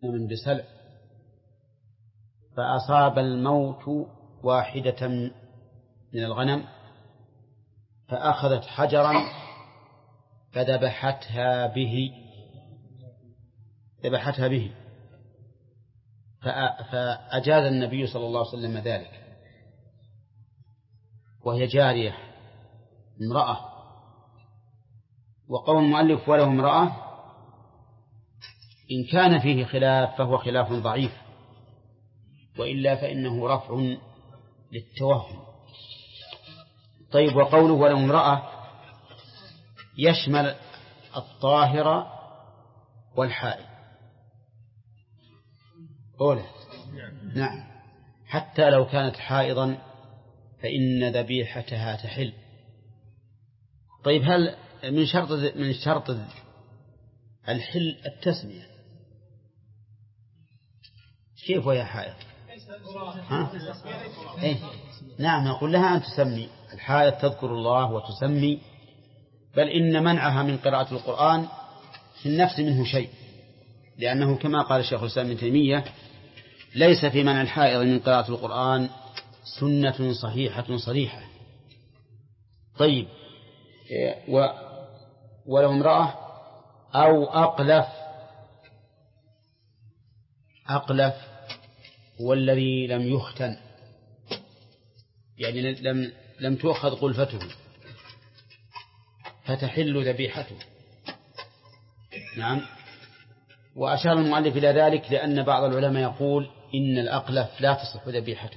من بسلع فأصاب الموت واحدة من الغنم فأخذت حجرا فذبحتها به فأجاز النبي صلى الله عليه وسلم ذلك، وهي جارية امرأة. وقول المؤلف وله امرأة إن كان فيه خلاف فهو خلاف ضعيف، وإلا فإنه رفع للتوهم. طيب، وقوله وله امرأة يشمل الطاهرة والحائض. أولا نعم، حتى لو كانت حائضا فإن ذبيحتها تحل. طيب، هل من شرط الحل التسمية؟ كيف وهي حائض؟ إيه؟ نعم، نقول لها أن تسمي. الحائض تذكر الله وتسمي، بل إن منعها من قراءة القرآن في النفس منه شيء، لأنه كما قال الشيخ الإسلام ابن تيمية ليس في منع الحائض من قراءة القرآن سنة صحيحة صريحة. طيب، ولو امرأة أو أقلف والذي لم يختن، يعني لم تؤخذ قلفته فتحل ذبيحته. نعم، وأشار المؤلف إلى ذلك لأن بعض العلماء يقول إن الأقلف لا تصح ذبيحته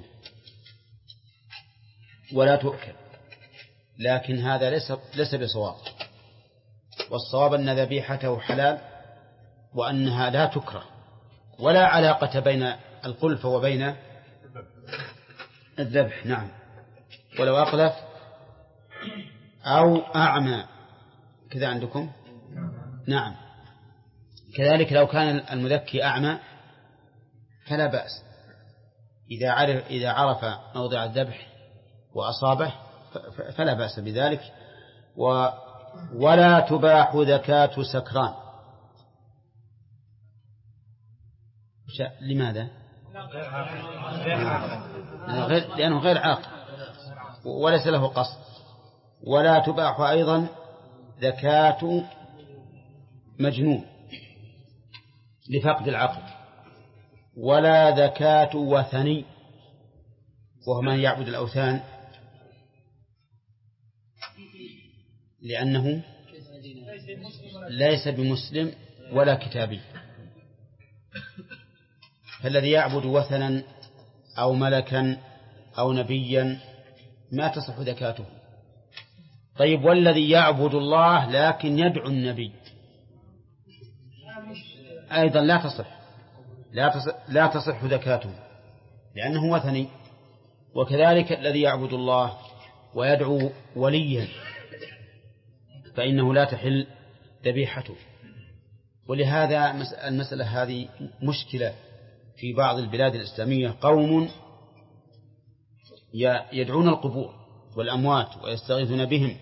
ولا تؤكل، لكن هذا ليس بصواب، والصواب أن ذبيحته حلال وأنها لا تكره، ولا علاقة بين القلفة وبين الذبح. نعم، ولو أقلف أو أعمى كذا عندكم. نعم، كذلك لو كان المذكي أعمى فلا بأس، إذا عرف موضع الذبح وأصابه فلا بأس بذلك. ولا تباح ذكاة سكران. لماذا؟ لأنه غير عاقل وليس له قصد. ولا تباح أيضا ذكاة مجنون لفقد العقل. ولا ذكاة وثني، وهو من يعبد الأوثان، لأنه ليس بمسلم ولا كتابي. فالذي يعبد وثنا أو ملكا أو نبيا ما تصح ذكاته. طيب، والذي يعبد الله لكن يدعو النبي أيضا لا تصح ذكاته لأنه وثني. وكذلك الذي يعبد الله ويدعو وليا فإنه لا تحل ذبيحته. ولهذا المسألة هذه مشكلة في بعض البلاد الإسلامية، قوم يدعون القبور والأموات ويستغيثون بهم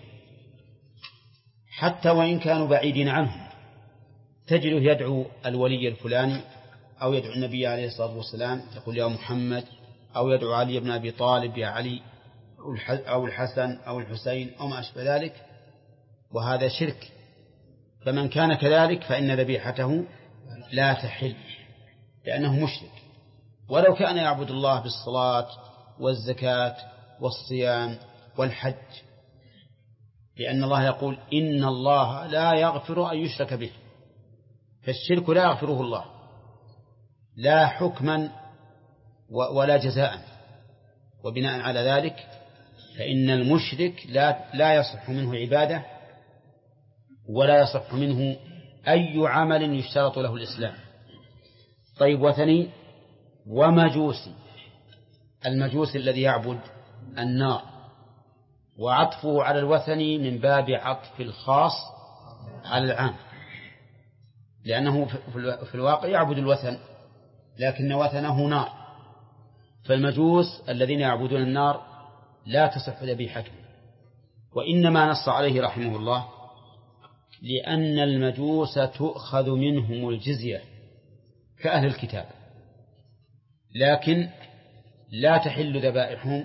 حتى وإن كانوا بعيدين عنهم، تجده يدعو الولي الفلاني أو يدعو النبي عليه الصلاة والسلام يقول يا محمد، أو يدعو علي بن أبي طالب يا علي، أو الحسن أو الحسين أو ما أشبه ذلك، وهذا شرك. فمن كان كذلك فإن ذبيحته لا تحل لأنه مشرك، ولو كان يعبد الله بالصلاة والزكاة والصيام والحج، لأن الله يقول إن الله لا يغفر أن يشرك به. فالشرك لا يغفره الله لا حكما ولا جزاء. وبناء على ذلك فإن المشرك لا يصح منه عبادة ولا يصح منه أي عمل يشترط له الإسلام. طيب، وثني ومجوسي. المجوس الذي يعبد النار، وعطفه على الوثني من باب عطف الخاص على العام، لأنه في الواقع يعبد الوثن لكن وثنه نار. فالمجوس الذين يعبدون النار لا تصح ذبيحتهم، وإنما نص عليه رحمه الله لأن المجوس تؤخذ منهم الجزية كأهل الكتاب، لكن لا تحل ذبائحهم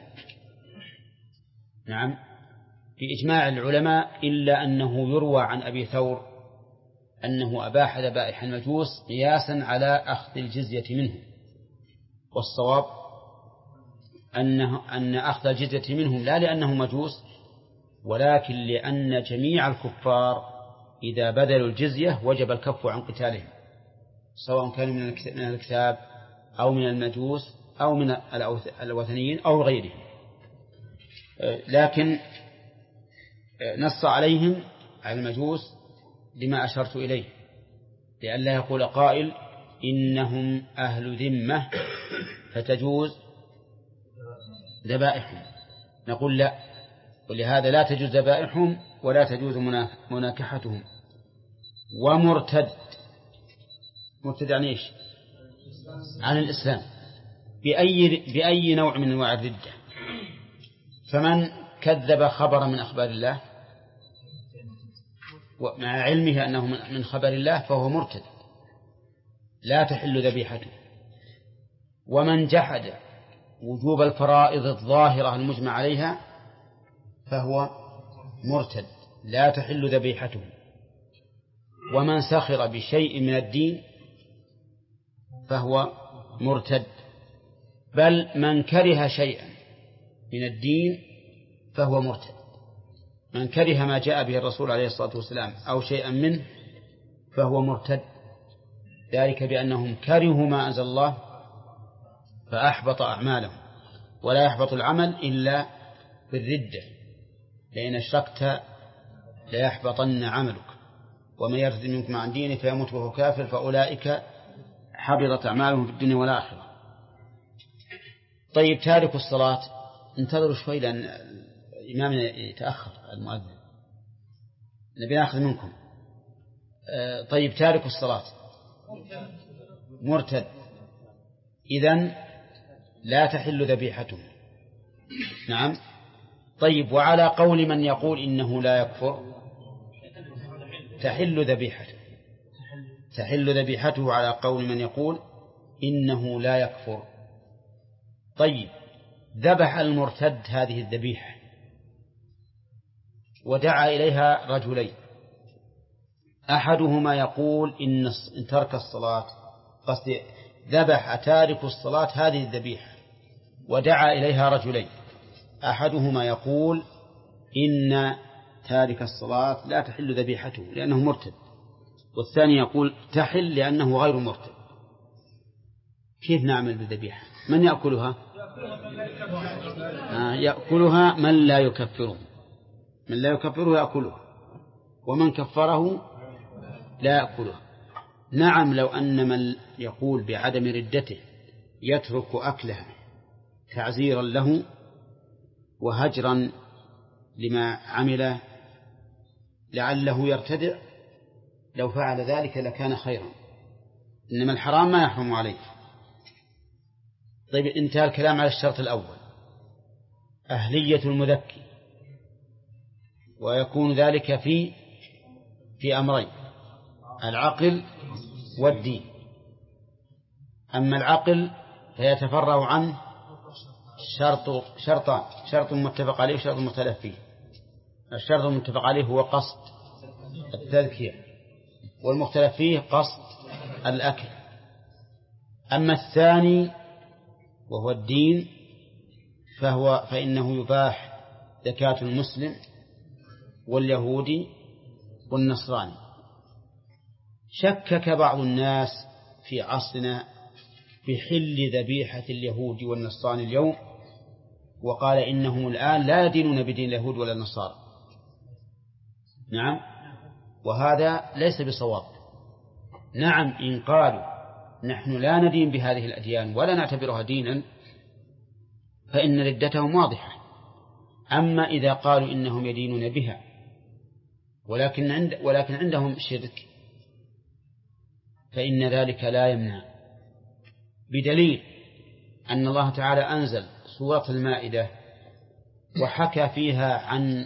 نعم بإجماع العلماء، إلا أنه يروى عن أبي ثور أنه أباح ذبائح المجوس قياسا على أخذ الجزية منهم، والصواب أن أخذ الجزية منهم لا لأنه مجوس، ولكن لأن جميع الكفار إذا بذلوا الجزية وجب الكف عن قتالهم، سواء كانوا من الكتاب أو من المجوس أو من الوثنيين أو غيرهم. لكن نص عليهم على المجوس لما أشرت إليه، لئلا يقول قائل إنهم أهل ذمة فتجوز ذبائحهم، نقول لا، ولهذا لا تجوز ذبائحهم ولا تجوز مناكحتهم. ومرتد، مرتد عن إيش؟ عن الإسلام بأي نوع من أنواع الردة. فمن كذب خبر من أخبار الله ومع علمه أنه من خبر الله فهو مرتد لا تحل ذبيحته. ومن جحد وجوب الفرائض الظاهرة المجمع عليها فهو مرتد لا تحل ذبيحته. ومن سخر بشيء من الدين فهو مرتد، بل من كره شيئا من الدين فهو مرتد. من كره ما جاء به الرسول عليه الصلاة والسلام أو شيئا منه فهو مرتد، ذلك بأنهم كرهوا ما أنزل الله فأحبط أعمالهم، ولا يحبط العمل إلا بالردة، لأن أشركت ليحبطن عملك ومن يرتد منكم عن دينه فيموت وهو كافر فأولئك حبطت أعمالهم في الدنيا والآخرة. طيب تارك الصلاة، انتظروا شوي لأن إمامنا يتأخر المؤذن، نبي نأخذ منكم. طيب تارك الصلاة مرتد، إذن لا تحل ذبيحته. نعم. طيب وعلى قول من يقول إنه لا يكفر تحل ذبيحته، تحل ذبيحته على قول من يقول إنه لا يكفر. طيب ذبح المرتد هذه الذبيحة ودعا إليها رجلين، أحدهما يقول إن ترك الصلاة، قصد ذبح تارك الصلاة هذه الذبيحة ودعا إليها رجلين، أحدهما يقول إن تارك الصلاة لا تحل ذبيحته لأنه مرتد، والثاني يقول تحل لأنه غير مرتد. كيف نعمل بالذبيحة؟ من يأكلها؟ يأكلها من لا يكفره، من لا يكفره يأكلها، ومن كفره لا يأكلها. نعم، لو أن من يقول بعدم ردته يترك أكلها تعزيرا له وهجرا لما عمل لعله يرتدع، لو فعل ذلك لكان خيرا، إنما الحرام ما يحرم عليه. طيب انتهى الكلام على الشرط الأول، أهلية المذكي، ويكون ذلك في أمرين، العقل والدين. أما العقل فيتفرع عنه شرطان، شرط متفق عليه وشرط مختلف فيه. الشرط المتفق عليه هو قصد التذكية، والمختلف فيه قصد الأكل. أما الثاني وهو الدين فإنه يباح زكاة المسلم واليهودي والنصراني. شكك بعض الناس في عصرنا في حل ذبيحة اليهود والنصراني اليوم، وقال إنهم الآن لا يدينون بدين اليهود ولا النصارى. نعم، وهذا ليس بصواب. نعم، إن قالوا نحن لا ندين بهذه الأديان ولا نعتبرها دينا فإن ردتهم واضحة. أما إذا قالوا إنهم يدينون بها ولكن عندهم شرك فإن ذلك لا يمنع، بدليل أن الله تعالى أنزل سورة المائدة وحكى فيها عن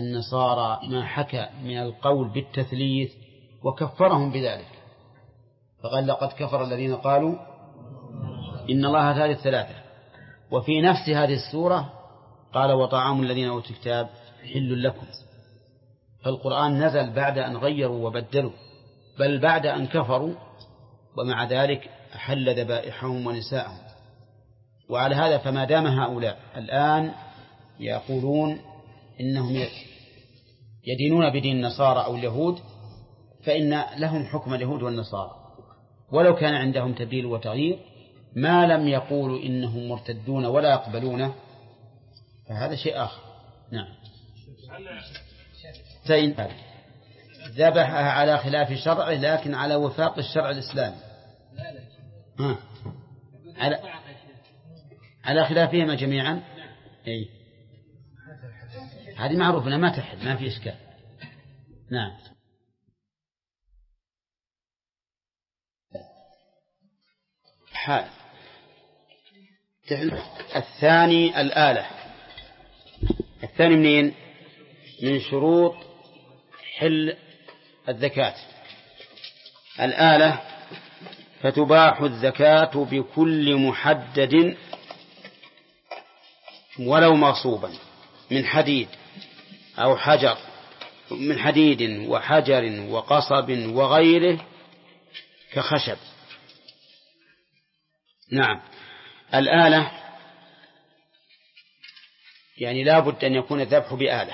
النصارى ما حكى من القول بالتثليث وكفرهم بذلك، فقال لقد كفر الذين قالوا إن الله ثالث ثلاثة. وفي نفس هذه السورة قال وطعام الذين أوتوا الكتاب حل لكم. فالقرآن نزل بعد أن غيروا وبدلوا، بل بعد أن كفروا، ومع ذلك أحل ذبائحهم ونساءهم. وعلى هذا فما دام هؤلاء الآن يقولون إنهم يدينون بدين النصارى أو اليهود، فإن لهم حكم اليهود والنصارى، ولو كان عندهم تبديل وتغيير، ما لم يقولوا إنهم مرتدون ولا يقبلونه، فهذا شيء آخر. نعم. ذبحها على خلاف شرعه لكن على وفاق الشرع الإسلامي. على خلافهما جميعا. أي هذه معروفة ما تحل، ما في إشكال. نعم. الثاني الآلة. الثاني منين؟ من شروط حل الزكاة. الآلة فتباح الزكاة بكل محدد ولو مغصوبا من حديد أو حجر، من حديد وحجر وقصب وغيره كخشب. نعم. الآلة يعني لا بد أن يكون الذبح بآلة،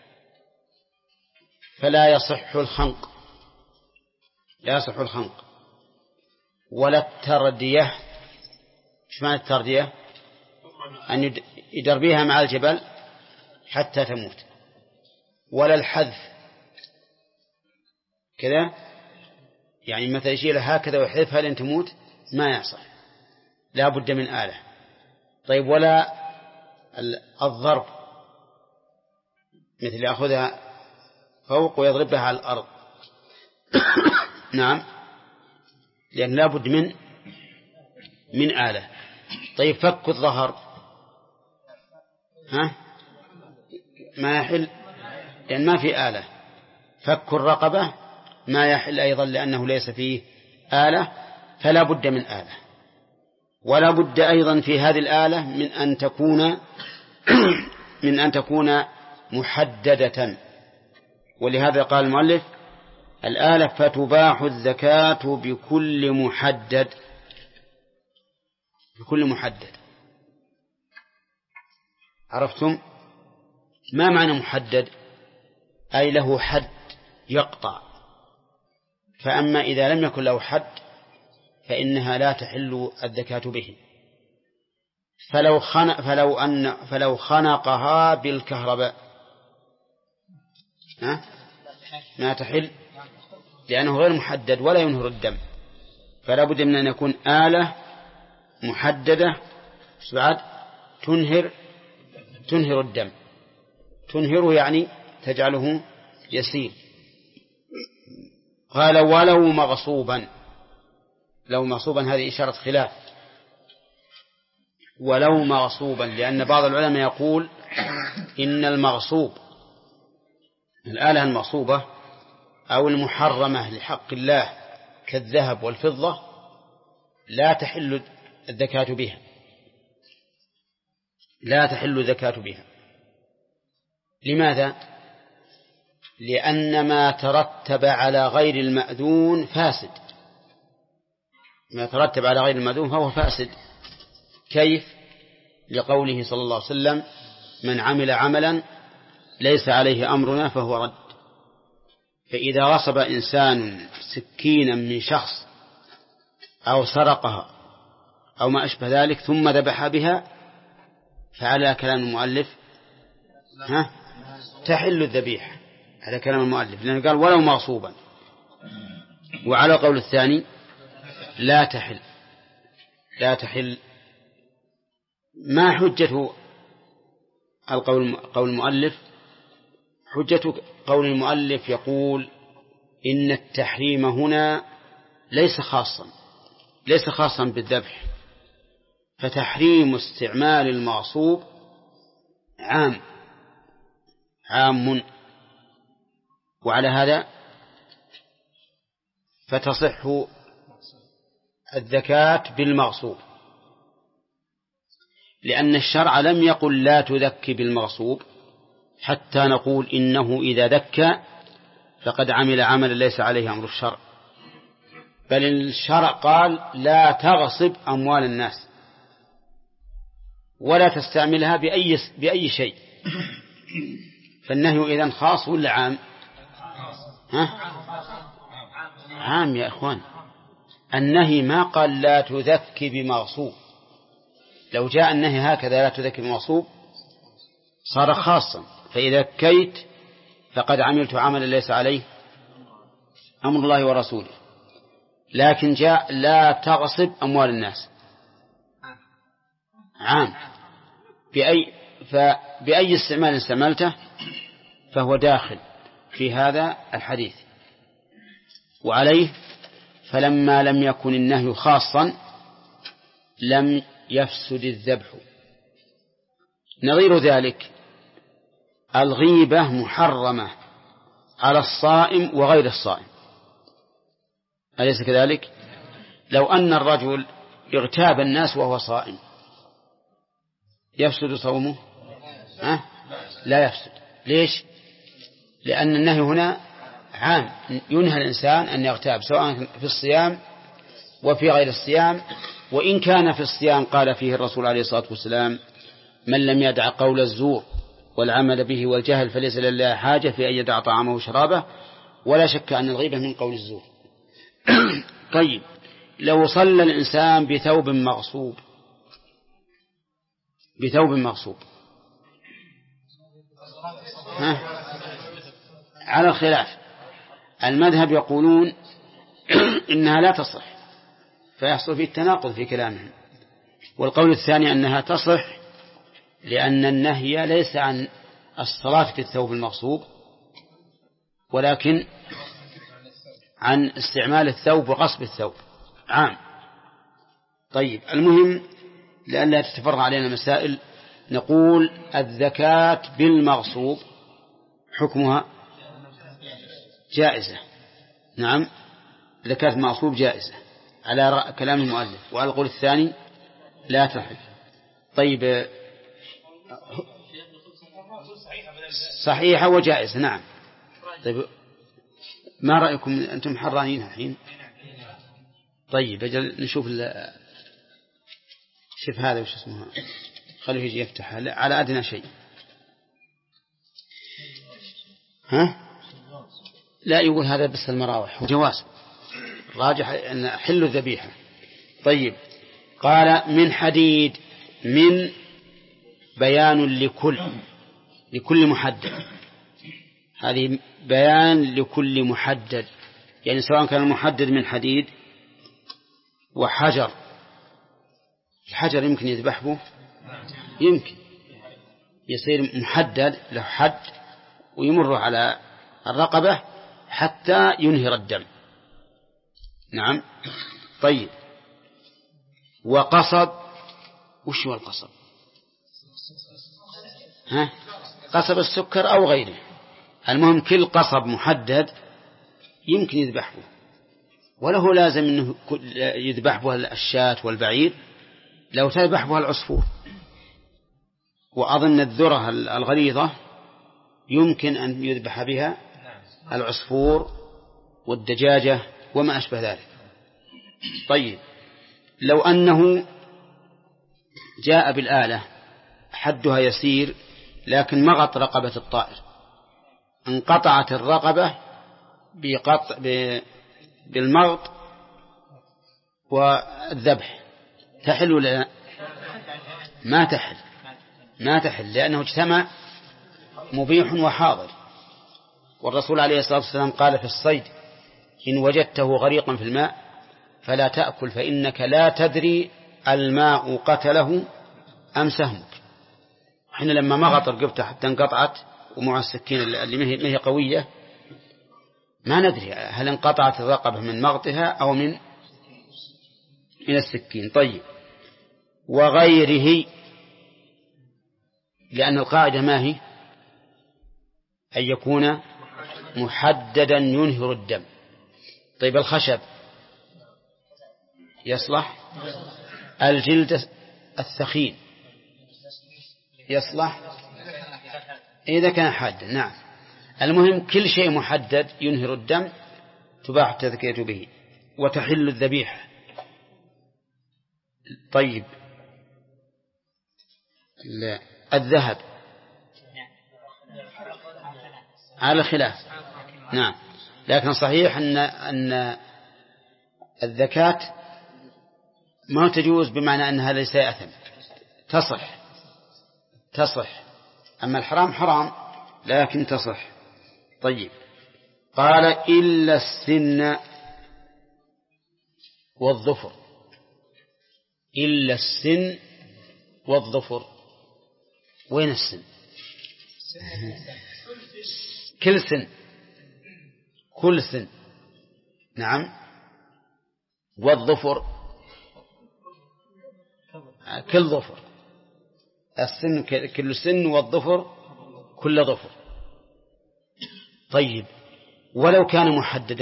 فلا يصح الخنق، لا يصح الخنق ولا التردية. ايش معنى التردية؟ أن يدربيها مع الجبل حتى تموت. ولا الحذف كذا، يعني مثلا يشيلها هكذا ويحذفها لين تموت، ما يصح، لا بد من آلة. طيب ولا الضرب، مثل يأخذها فوق ويضربها على الأرض نعم، لأن لا بد من آلة. طيب فك الظهر ما يحل لأن ما في آلة. فك الرقبة ما يحل أيضا لأنه ليس فيه آلة، فلا بد من آلة. ولا بد أيضا في هذه الآلة من أن تكون محددة. ولهذا قال المؤلف الآلة فتباح الزكاة بكل محدد. بكل محدد، عرفتم ما معنى محدد؟ أي له حد يقطع. فأما إذا لم يكن له حد فإنها لا تحل الزكاة به. فلو خنقها بالكهرباء ما تحل، لأنه غير محدد ولا ينهر الدم. فلا بد من أن يكون آلة محددة بعد تنهر الدم. تنهره يعني تجعله يسيل. قال ولو مغصوبا. لو مغصوبا هذه إشارة خلاف. ولو مغصوبا، لأن بعض العلماء يقول إن المغصوب، الآلة المغصوبة أو المحرمة لحق الله كالذهب والفضة لا تحل الزكاة بها، لا تحل الزكاة بها. لماذا؟ لأن ما ترتب على غير المأذون فاسد. ما ترتب على غير المأذون فهو فاسد. كيف؟ لقوله صلى الله عليه وسلم من عمل عملا ليس عليه أمرنا فهو رد. فإذا غصب إنسان سكينا من شخص أو سرقها أو ما أشبه ذلك ثم ذبح بها، فعلى كلام المؤلف تحل الذبيحة، على كلام المؤلف، لأنه قال ولو مغصوبا. وعلى قول الثاني لا تحل. لا تحل. ما حجة قول المؤلف؟ حجة قول المؤلف يقول إن التحريم هنا ليس خاصا بالذبح، فتحريم استعمال المغصوب عام. وعلى هذا فتصح الزكاة بالمغصوب، لأن الشرع لم يقل لا تذكي بالمغصوب حتى نقول إنه إذا ذكى فقد عمل عملا ليس عليه أمر الشرع، بل الشرع قال لا تغصب أموال الناس ولا تستعملها بأي شيء. فالنهي إذن خاص ولا عام؟ عام يا إخوان. النهي ما قال لا تذكي بمغصوب، لو جاء النهي هكذا لا تذكي بمغصوب صار خاصا، فإذا ذكيت فقد عملت عملا ليس عليه أمر الله ورسوله. لكن جاء لا تغصب أموال الناس عام، بأي استعمال استعملته فهو داخل في هذا الحديث. وعليه فلما لم يكن النهي خاصا لم يفسد الذبح. نظير ذلك الغيبة محرمة على الصائم وغير الصائم، أليس كذلك؟ لو أن الرجل اغتاب الناس وهو صائم يفسد صومه؟ لا يفسد. ليش؟ لأن النهي هنا عام، ينهى الإنسان أن يغتاب سواء في الصيام وفي غير الصيام. وإن كان في الصيام قال فيه الرسول عليه الصلاة والسلام من لم يدع قول الزور والعمل به والجهل فليس لله حاجة في أن يدع طعامه وشرابه، ولا شك أن الغيبة من قول الزور. طيب لو صلى الإنسان بثوب مغصوب على الخلاف، المذهب يقولون إنها لا تصح فيحصل فيه التناقض في كلامهم، والقول الثاني أنها تصح لأن النهي ليس عن الصلاة في الثوب المغصوب ولكن عن استعمال الثوب وغصب الثوب عام. طيب المهم لئلا تتفرع علينا مسائل، نقول الزكاة بالمغصوب حكمها جائزة. نعم، زكاة المغصوب جائزة على كلام المؤلف، وعلى القول الثاني لا تحل. طيب صحيحة وجائزة. نعم. طيب ما رأيكم أنتم حرانين الحين؟ طيب أجل نشوف شوف هذا وش اسمه، خليه يجي يفتح على أدنى شيء. لا يقول هذا بس المراوح وجواز راجح أن حل الذبيحة. طيب قال من حديد، من بيان لكل محدد، هذه بيان لكل محدد، يعني سواء كان المحدد من حديد وحجر، الحجر يمكن يذبح به، يمكن يصير محدد له حد ويمر على الرقبة حتى ينهر الدم. نعم. طيب وقصب، وش هو القصب؟ قصب السكر أو غيره، المهم كل قصب محدد يمكن يذبح به، وله لازم أنه يذبح به الشاة والبعير، لو تذبح به العصفور، وأظن الذرة الغليظة يمكن أن يذبح بها العصفور والدجاجة وما أشبه ذلك. طيب لو أنه جاء بالآلة حدها يسير لكن مغط رقبة الطائر، انقطعت الرقبة بالمغط والذبح، تحل ولا لا؟ ما تحل لأنه اجتمع مبيح وحاضر. والرسول عليه الصلاة والسلام قال في الصيد إن وجدته غريقا في الماء فلا تأكل فإنك لا تدري الماء قتله أم سهمك. حين لما مغط رقبته حتى انقطعت ومع السكين اللي ما هي قوية ما ندري هل انقطعت الرقبة من مغطها أو من السكين. طيب وغيره، لأن القاعدة ما هي؟ أن يكون محددا ينهر الدم. طيب الخشب يصلح. الجلد الثخين يصلح إذا كان حادا. نعم. المهم كل شيء محدد ينهر الدم تباح التذكية به وتحل الذبيحة. طيب الذهب على خلاف. نعم. لكن صحيح أن الزكاة ما تجوز بمعنى أنها ليس يأثم، تصح. أما الحرام حرام لكن تصح. طيب قال إلا السن والظفر. إلا السن والظفر. وين السن؟ كل سن. نعم. والظفر كل ظفر. السن كل سن والظفر كل ظفر. طيب ولو كان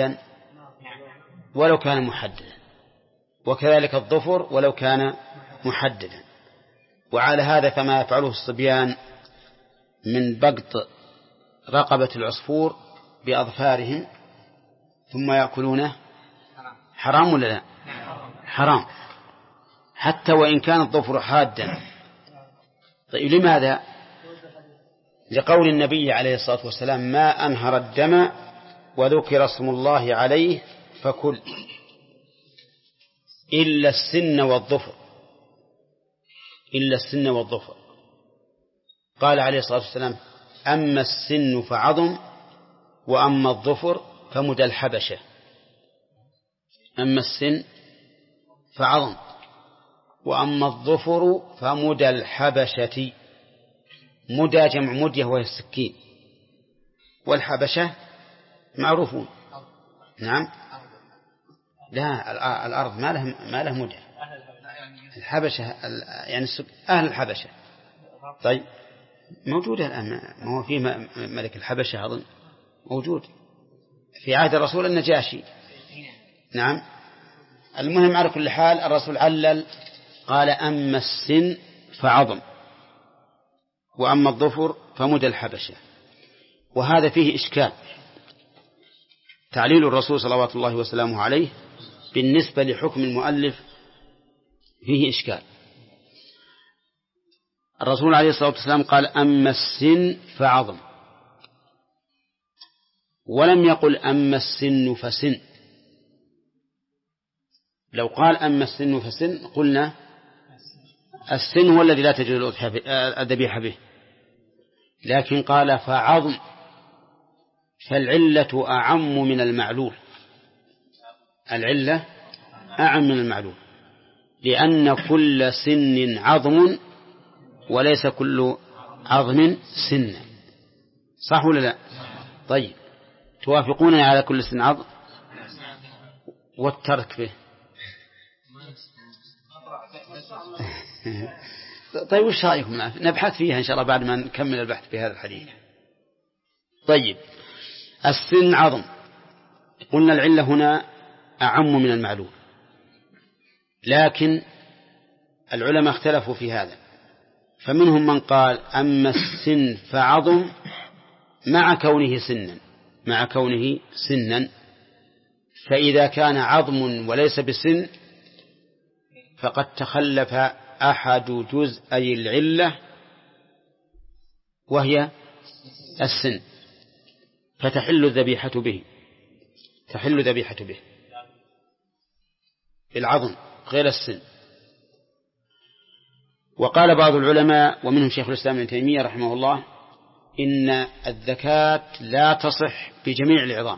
محددا وكذلك الظفر ولو كان محددا. وعلى هذا فما يفعله الصبيان من بقط رقبة العصفور بأظفارهم ثم يأكلونه حرام ولا لا؟ حرام حتى وإن كان الظفر حادا. طيب لماذا؟ لقول النبي عليه الصلاة والسلام ما أنهر الدم وذكر اسم الله عليه فكل إلا السن والظفر. قال عليه الصلاة والسلام أما السن فعظم وأما الظفر فمدى الحبشة. أما السن فعظم وأما الظفر فمدى الحبشة. مدى جمع مدية وهي السكين، والحبشة معروفون. نعم. لا الأرض ما له مدى. الحبشة يعني أهل الحبشة. طيب موجودة الآن، ما هو في ملك الحبشة أظن موجود في عهد الرسول النجاشي. نعم. المهم على كل حال الرسول علل قال أما السن فعظم وأما الظفر فمدى الحبشة. وهذا فيه إشكال. تعليل الرسول صلوات الله وسلامه عليه بالنسبة لحكم المؤلف فيه إشكال. الرسول عليه الصلاة والسلام قال أما السن فعظم ولم يقل أما السن فسن. لو قال أما السن فسن قلنا السن هو الذي لا تجوز الذبيحة به، لكن قال فعظم فالعلة أعم من المعلول. العلة أعم من المعلول لأن كل سن عظم وليس كل عظم سن. صح ولا لا؟ طيب توافقونني على كل سن عظم والترك به. طيب وش رأيكم؟ نبحث فيها إن شاء الله بعد ما نكمل البحث في هذا الحديث. طيب السن عظم، قلنا العلة هنا أعم من المعلوم، لكن العلماء اختلفوا في هذا، فمنهم من قال أما السن فعظم مع كونه سنا، فإذا كان عظم وليس بسن فقد تخلف أحد جزئي العلة وهي السن، فتحل الذبيحة به بالعظم غير السن. وقال بعض العلماء ومنهم شيخ الإسلام ابن تيمية رحمه الله إن الزكاة لا تصح بجميع العظام،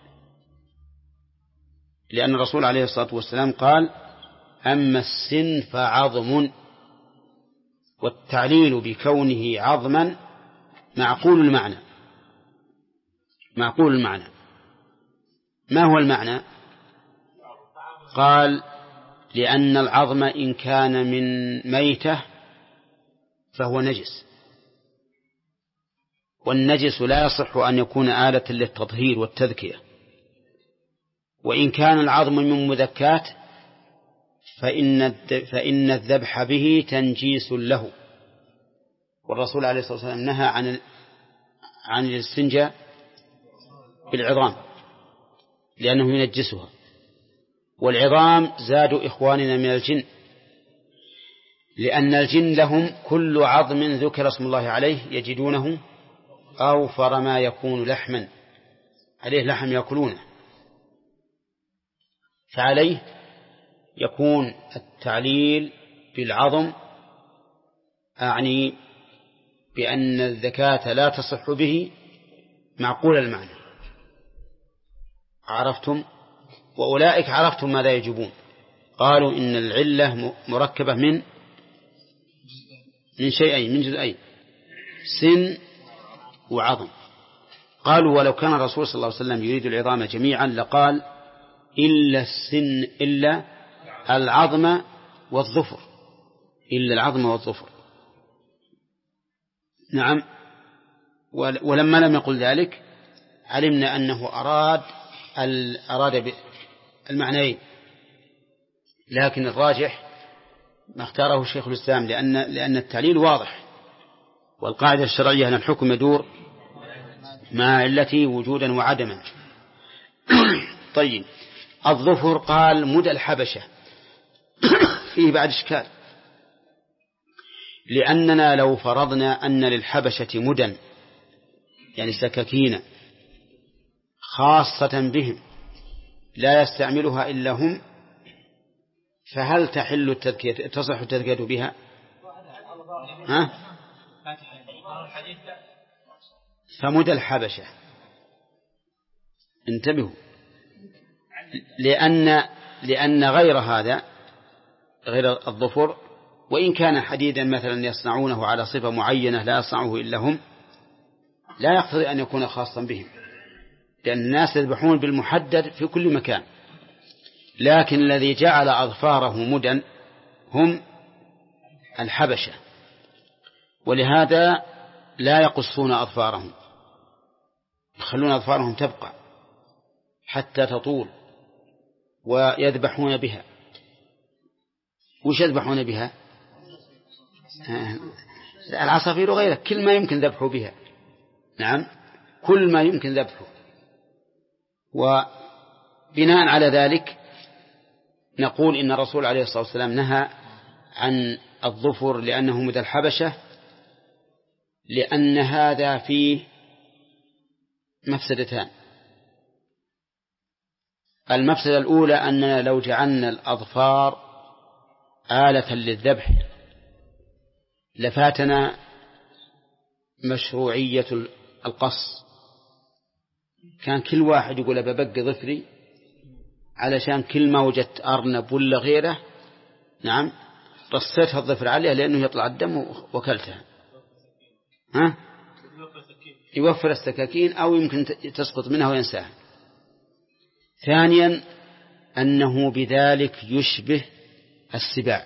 لأن الرسول عليه الصلاة والسلام قال أما السن فعظم، والتعليل بكونه عظما معقول المعنى. ما هو المعنى؟ قال لأن العظم إن كان من ميتة فهو نجس، والنجس لا يصح أن يكون آلة للتطهير والتذكية، وإن كان العظم من مذكات فإن الذبح به تنجيس له. والرسول عليه الصلاة والسلام نهى عن الاستنجاء بالعظام لأنه ينجسها، والعظام زاد إخواننا من الجن، لأن الجن لهم كل عظم ذكر اسم الله عليه يجدونه أوفر ما يكون لحما، عليه لحم يأكلونه، فعليه يكون التعليل بالعظم، أعني بأن الزكاة لا تصح به معقول المعنى. عرفتم؟ وأولئك عرفتم ماذا يجبون. قالوا إن العلة مركبة من شيئين، من جزئين، سن وعظم. قالوا ولو كان الرسول صلى الله عليه وسلم يريد العظام جميعا لقال إلا السن، إلا العظم والظفر، إلا العظم والظفر. نعم. ولما لم يقل ذلك علمنا أنه أراد المعنيين، لكن الراجح ما اختاره شيخ الإسلام، لأن التعليل واضح، والقاعدة الشرعية أن الحكم يدور مع علته وجودا وعدما. طيب، الظفر قال مدى الحبشة فيه بعد إشكال، لأننا لو فرضنا أن للحبشة مدى يعني سكاكين خاصة بهم لا يستعملها إلا هم، فهل تحل التذكية، تصح التذكية بها؟ فمدى الحبشة، انتبهوا، لأن غير هذا، غير الظفر، وإن كان حديدا مثلا يصنعونه على صفة معينة لا يصنعه إلا هم، لا يقتضي أن يكون خاصا بهم، لأن الناس يذبحون بالمحدد في كل مكان، لكن الذي جعل أظفاره مدى هم الحبشة، ولهذا لا يقصون أظفارهم، يخلون أظفارهم تبقى حتى تطول، ويذبحون بها. وش يذبحون بها؟ العصافير وغيرها، كل ما يمكن ذبحه بها. نعم، كل ما يمكن ذبحه. وبناء على ذلك نقول إن الرسول عليه الصلاة والسلام نهى عن الظفر لأنه مدى الحبشة، لأن هذا فيه مفسدتان. المفسدة الأولى أننا لو جعلنا الأظفار آلة للذبح لفاتنا مشروعية القص، كان كل واحد يقول ببقى ظفري علشان كل ما وجدت أرنب ولا غيره، نعم، رصيتها الظفر عليها لأنه يطلع الدم وكلتها. يوفر السكاكين أو يمكن تسقط منها وينساها. ثانيا أنه بذلك يشبه السباع،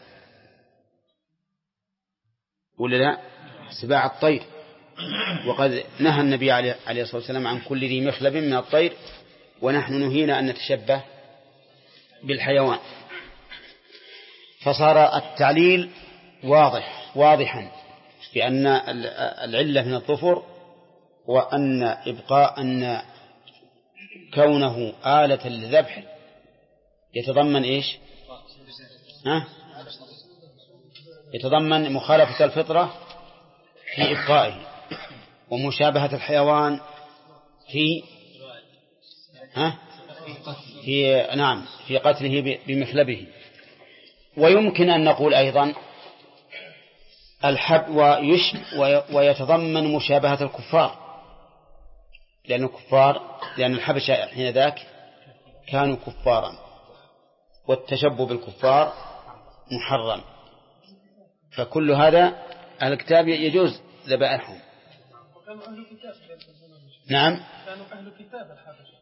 ولا لا؟ سباع الطير، وقد نهى النبي عليه الصلاة والسلام عن كل ذي مخلب من الطير، ونحن نهينا أن نتشبه بالحيوان. فصار التعليل واضحا بأن العلة من الظفر، وأن كونه آلة للذبح يتضمن إيش؟ يتضمن مخالفة الفطرة في إبقائه، ومشابهة الحيوان في قتله بمخلبه. ويمكن أن نقول أيضا ويتضمن مشابهة الكفار، لأن الحبشة حين ذاك كانوا كفارا، والتشبه بالكفار محرم، فكل هذا أهل الكتاب يجوز ذبائحهم. نعم، كانوا أهل الكتاب الحبشة،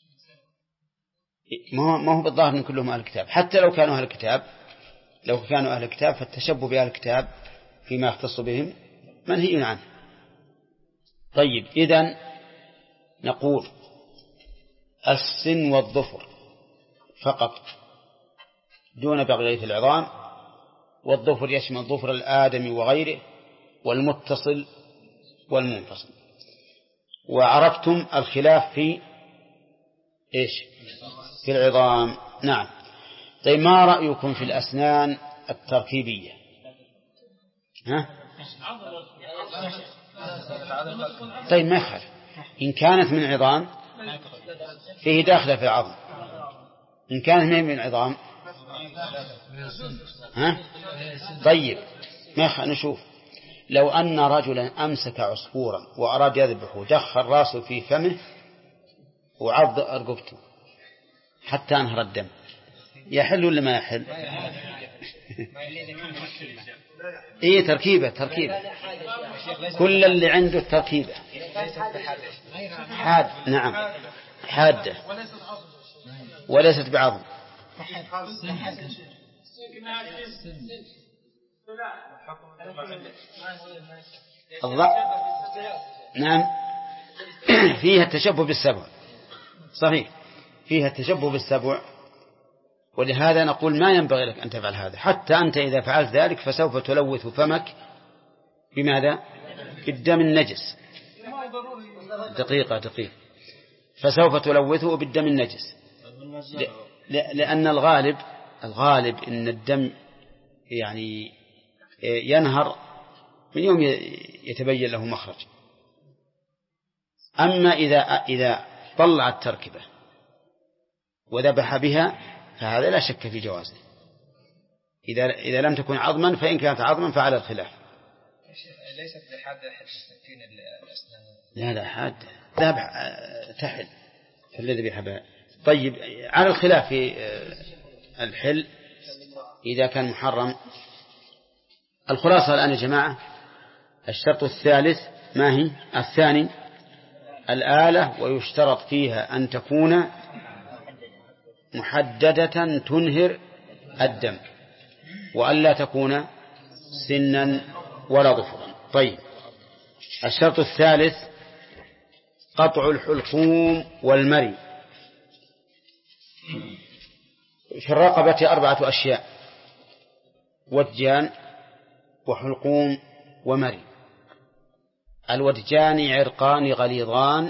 ما هو بالظاهر من كلهم أهل الكتاب، حتى لو كانوا أهل الكتاب، فالتشبه بأهل الكتاب فيما يختص بهم منهي عنه. طيب، إذن نقول السن والظفر فقط دون بقية العظام، والظفر يشمل ظفر الآدمي وغيره، والمتصل والمنفصل. وعرفتم الخلاف في إيش؟ في العظام. نعم. طيب ما رأيكم في الأسنان التركيبية؟ ها؟ طيب ما يخالف، إن كانت من عظام فيه داخلة في العظم، إن كانت من العظام ها؟ طيب ما يخالف. نشوف لو أن رجلا أمسك عصفورا وأراد يذبحه، دخل راسه في فمه وعض رقبته حتى أنهر الدم، يحل ولا ما يحل؟ إيه تركيبة كل اللي عنده التركيبة حاد. نعم حادة وليست بعظم. نعم فيها التشبه بالسبع، صحيح فيها التشبه بالسبع، ولهذا نقول ما ينبغي لك أن تفعل هذا. حتى أنت إذا فعلت ذلك فسوف تلوث فمك بماذا؟ بالدم النجس. دقيقة فسوف تلوثه بالدم النجس، لأن الغالب إن الدم يعني ينهر من يوم يتبين له مخرج. أما إذا طلع التركبة وذبح بها فهذا لا شك في جوازه، إذا لم تكن عظما، فإن كانت عظما فعلى الخلاف. ليست بحادة حد السكين الأسنان. لا حادة ذبح تحل الذي بحبها. طيب على الخلاف في الحل إذا كان محرم. الخلاصة الآن يا جماعة، الشرط الثالث ما هي؟ الثاني الآلة، ويشترط فيها أن تكون محددة تنهر الدم، وألا تكون سنا ولا ظفرا. طيب الشرط الثالث قطع الحلقوم والمري. في الرقبة 4 أشياء: ودجان وحلقوم ومري. الودجان عرقان غليظان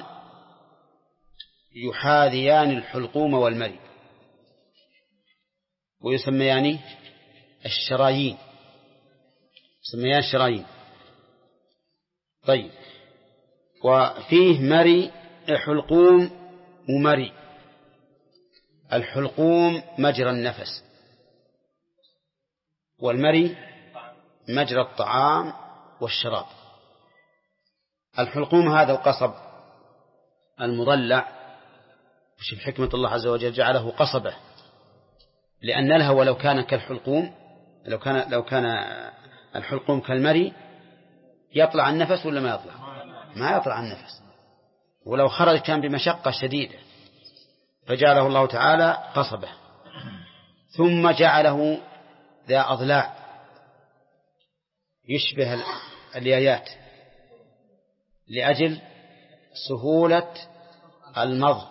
يحاذيان الحلقوم والمري، ويسميان الشرايين، يسميان الشرايين. طيب وفيه مري حلقوم ومري. الحلقوم مجرى النفس، والمري مجرى الطعام والشراب. الحلقوم هذا القصب المضلع، وش حكمة الله عز وجل جعله قصبة؟ لأن لها ولو كان كالحلقوم، لو كان الحلقوم كالمري يطلع النفس ولا ما يطلع؟ ما يطلع النفس، ولو خرج كان بمشقة شديدة، فجعله الله تعالى قصبة. ثم جعله ذا أضلاع يشبه اليايات لأجل سهولة المضغ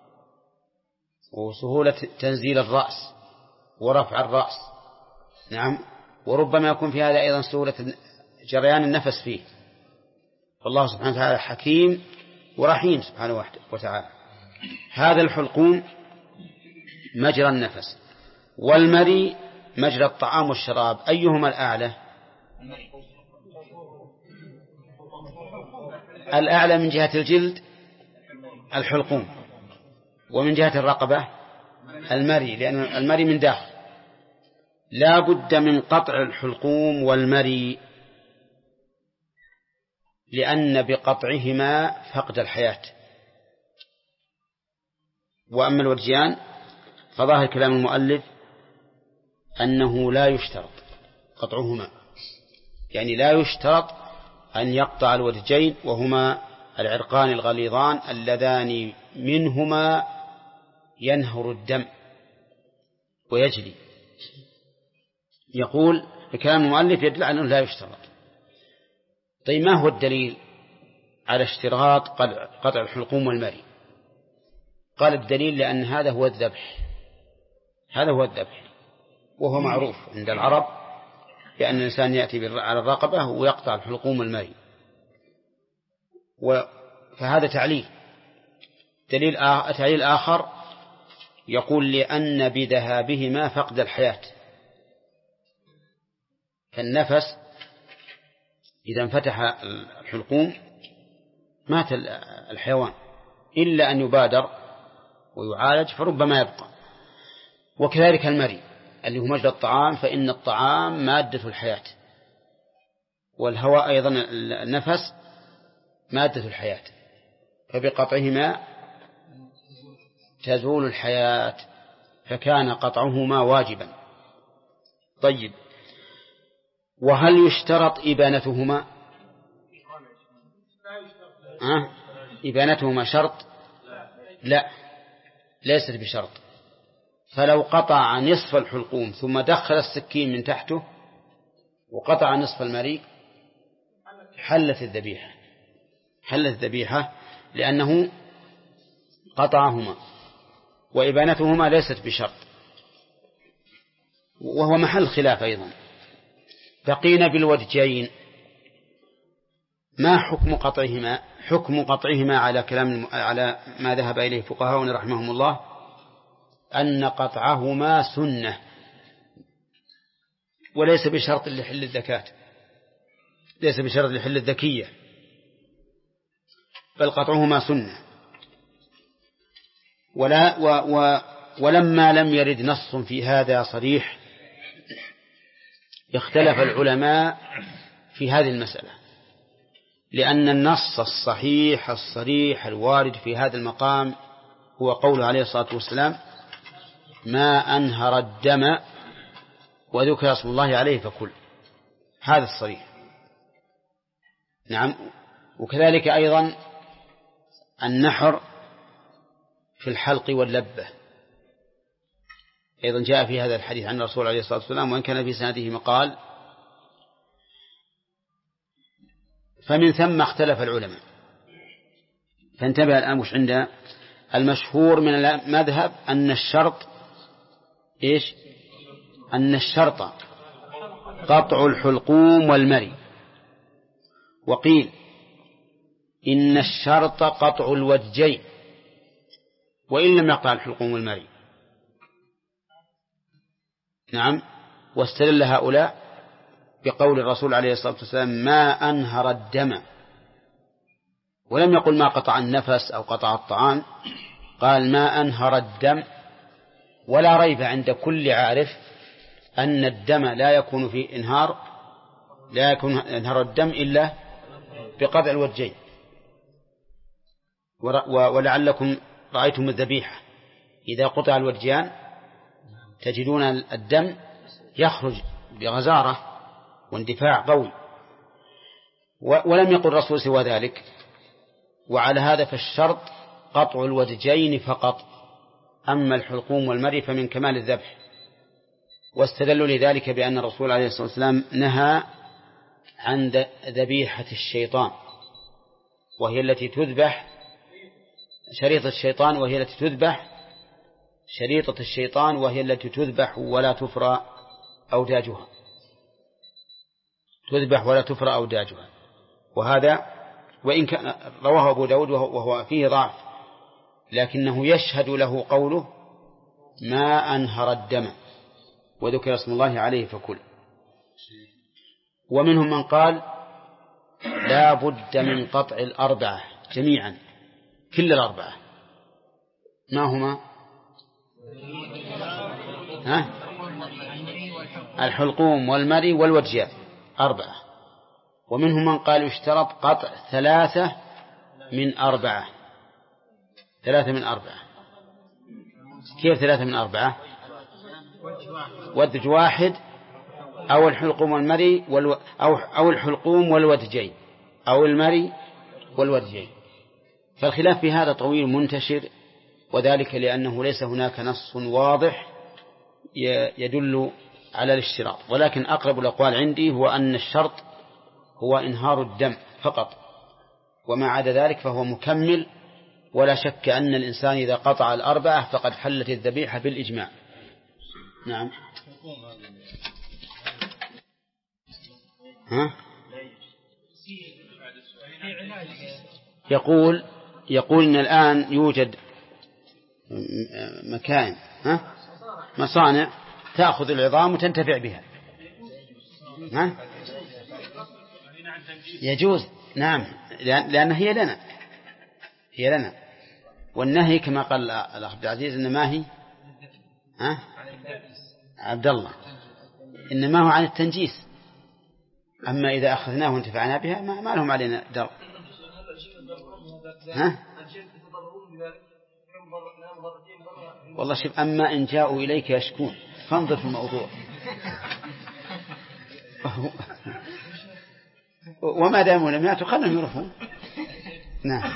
وسهولة تنزيل الرأس ورفع الرأس. نعم، وربما يكون في هذا أيضا سهولة جريان النفس فيه. فالله سبحانه وتعالى حكيم ورحيم سبحانه وتعالى. هذا الحلقوم مجرى النفس، والمري مجرى الطعام والشراب. أيهما الأعلى؟ الأعلى من جهة الجلد الحلقوم، ومن جهة الرقبة المري، لأن المري من داخل. لا بد من قطع الحلقوم والمري، لأن بقطعهما فقد الحياة. وأما الودجان فظاهر كلام المؤلف أنه لا يشترط قطعهما، يعني لا يشترط أن يقطع الودجين، وهما العرقان الغليظان اللذان منهما ينهر الدم ويجري. يقول بكلام المؤلف يدل على أنه لا يشترط. طيب ما هو الدليل على اشتراط قطع الحلقوم والمري؟ قال الدليل لأن هذا هو الذبح، هذا هو الذبح. وهو معروف عند العرب بأن الإنسان يأتي على الرقبة ويقطع الحلقوم المائي. فهذا تعليل. تعليل آخر يقول لأن بذهابهما فقد الحياة، فالنفس إذا انفتح الحلقوم مات الحيوان إلا أن يبادر ويعالج فربما يبقى. وكذلك المري اللي هو مجرى الطعام، فإن الطعام مادة الحياة، والهواء أيضا النفس مادة الحياة، فبقطعهما تزول الحياة، فكان قطعهما واجبا. طيب، وهل يشترط إبانتهما؟ إبانتهما شرط؟ لا، ليست بشرط. فلو قطع نصف الحلقوم ثم دخل السكين من تحته وقطع نصف المريء حلت الذبيحة لأنه قطعهما، وإبانتهما ليست بشرط، وهو محل خلاف أيضا. بقينا بالودجين، ما حكم قطعهما؟ حكم قطعهما على ما ذهب إليه فقهاؤنا رحمهم الله أن قطعهما سنة، وليس بشرط لحل الزكاة، ليس بشرط لحل الذكية، بل قطعهما سنة. ولما لم يرد نص في هذا صريح اختلف العلماء في هذه المسألة، لأن النص الصحيح الصريح الوارد في هذا المقام هو قوله عليه الصلاة والسلام: ما أنهر الدم وذكر اسم الله عليه فكل. هذا الصريح. نعم. وكذلك أيضا النحر في الحلق واللبة أيضا جاء في هذا الحديث عن الرسول عليه الصلاة والسلام، وإن كان في سنده مقال. فمن ثم اختلف العلماء. فانتبه الآن وش عندنا. المشهور من المذهب أن الشرط إيش؟ أن الشرط قطع الحلقوم والمري. وقيل إن الشرط قطع الودجين وإن لم يقطع الحلقوم والمري. نعم. واستدل هؤلاء بقول الرسول عليه الصلاة والسلام: ما أنهر الدم، ولم يقل ما قطع النفس أو قطع الطعام، قال ما أنهر الدم. ولا ريب عند كل عارف أن الدم لا يكون في انهار الدم إلا بقطع الودجين. ولعلكم رأيتم الذبيحة إذا قطع الودجان تجدون الدم يخرج بغزارة واندفاع قوي، ولم يقل الرسول سوى ذلك. وعلى هذا فالشرط قطع الودجين فقط، أما الحلقوم والمري فمن كمال الذبح. واستدلوا لذلك بأن الرسول عليه الصلاة والسلام نهى عن ذبيحة الشيطان، وهي التي تذبح شريطة الشيطان، وهي التي تذبح ولا تفرى أوداجها، وهذا وإن كان رواه أبو داود وهو فيه ضعف، لكنه يشهد له قوله: ما أنهر الدم وذكر اسم الله عليه فكل. ومنهم من قال لا بد من قطع الأربعة جميعا، كل الأربعة. ما هما؟ الحلقوم والمري والودجان، 4. ومنهم من قال يشترط قطع 3 من 4. 3 من 4. كيف 3 من 4؟ ودج واحد أو الحلقوم والمري أو الحلقوم والودجين أو المري والودجين. فالخلاف في هذا طويل منتشر، وذلك لأنه ليس هناك نص واضح يدل على الاشتراط. ولكن أقرب الأقوال عندي هو أن الشرط هو إنهار الدم فقط، وما عدا ذلك فهو مكمل. ولا شك أن الإنسان إذا قطع الأربعة فقد حلت الذبيحة بالإجماع. نعم. ها؟ يقول إن الآن يوجد مكان مصانع تأخذ العظام وتنتفع بها. ها؟ يجوز، نعم، لأن هي لنا والنهي كما قال الأخ عبد العزيز إنما هي عبد الله إنما هو عن التنجيس. أما إذا أخذناه وانتفعنا بها ما لهم علينا در. والله شوف، أما إن جاءوا إليك يشكون فانظر في الموضوع. وما داموا لم يأتوا خلهم يروحون. نعم.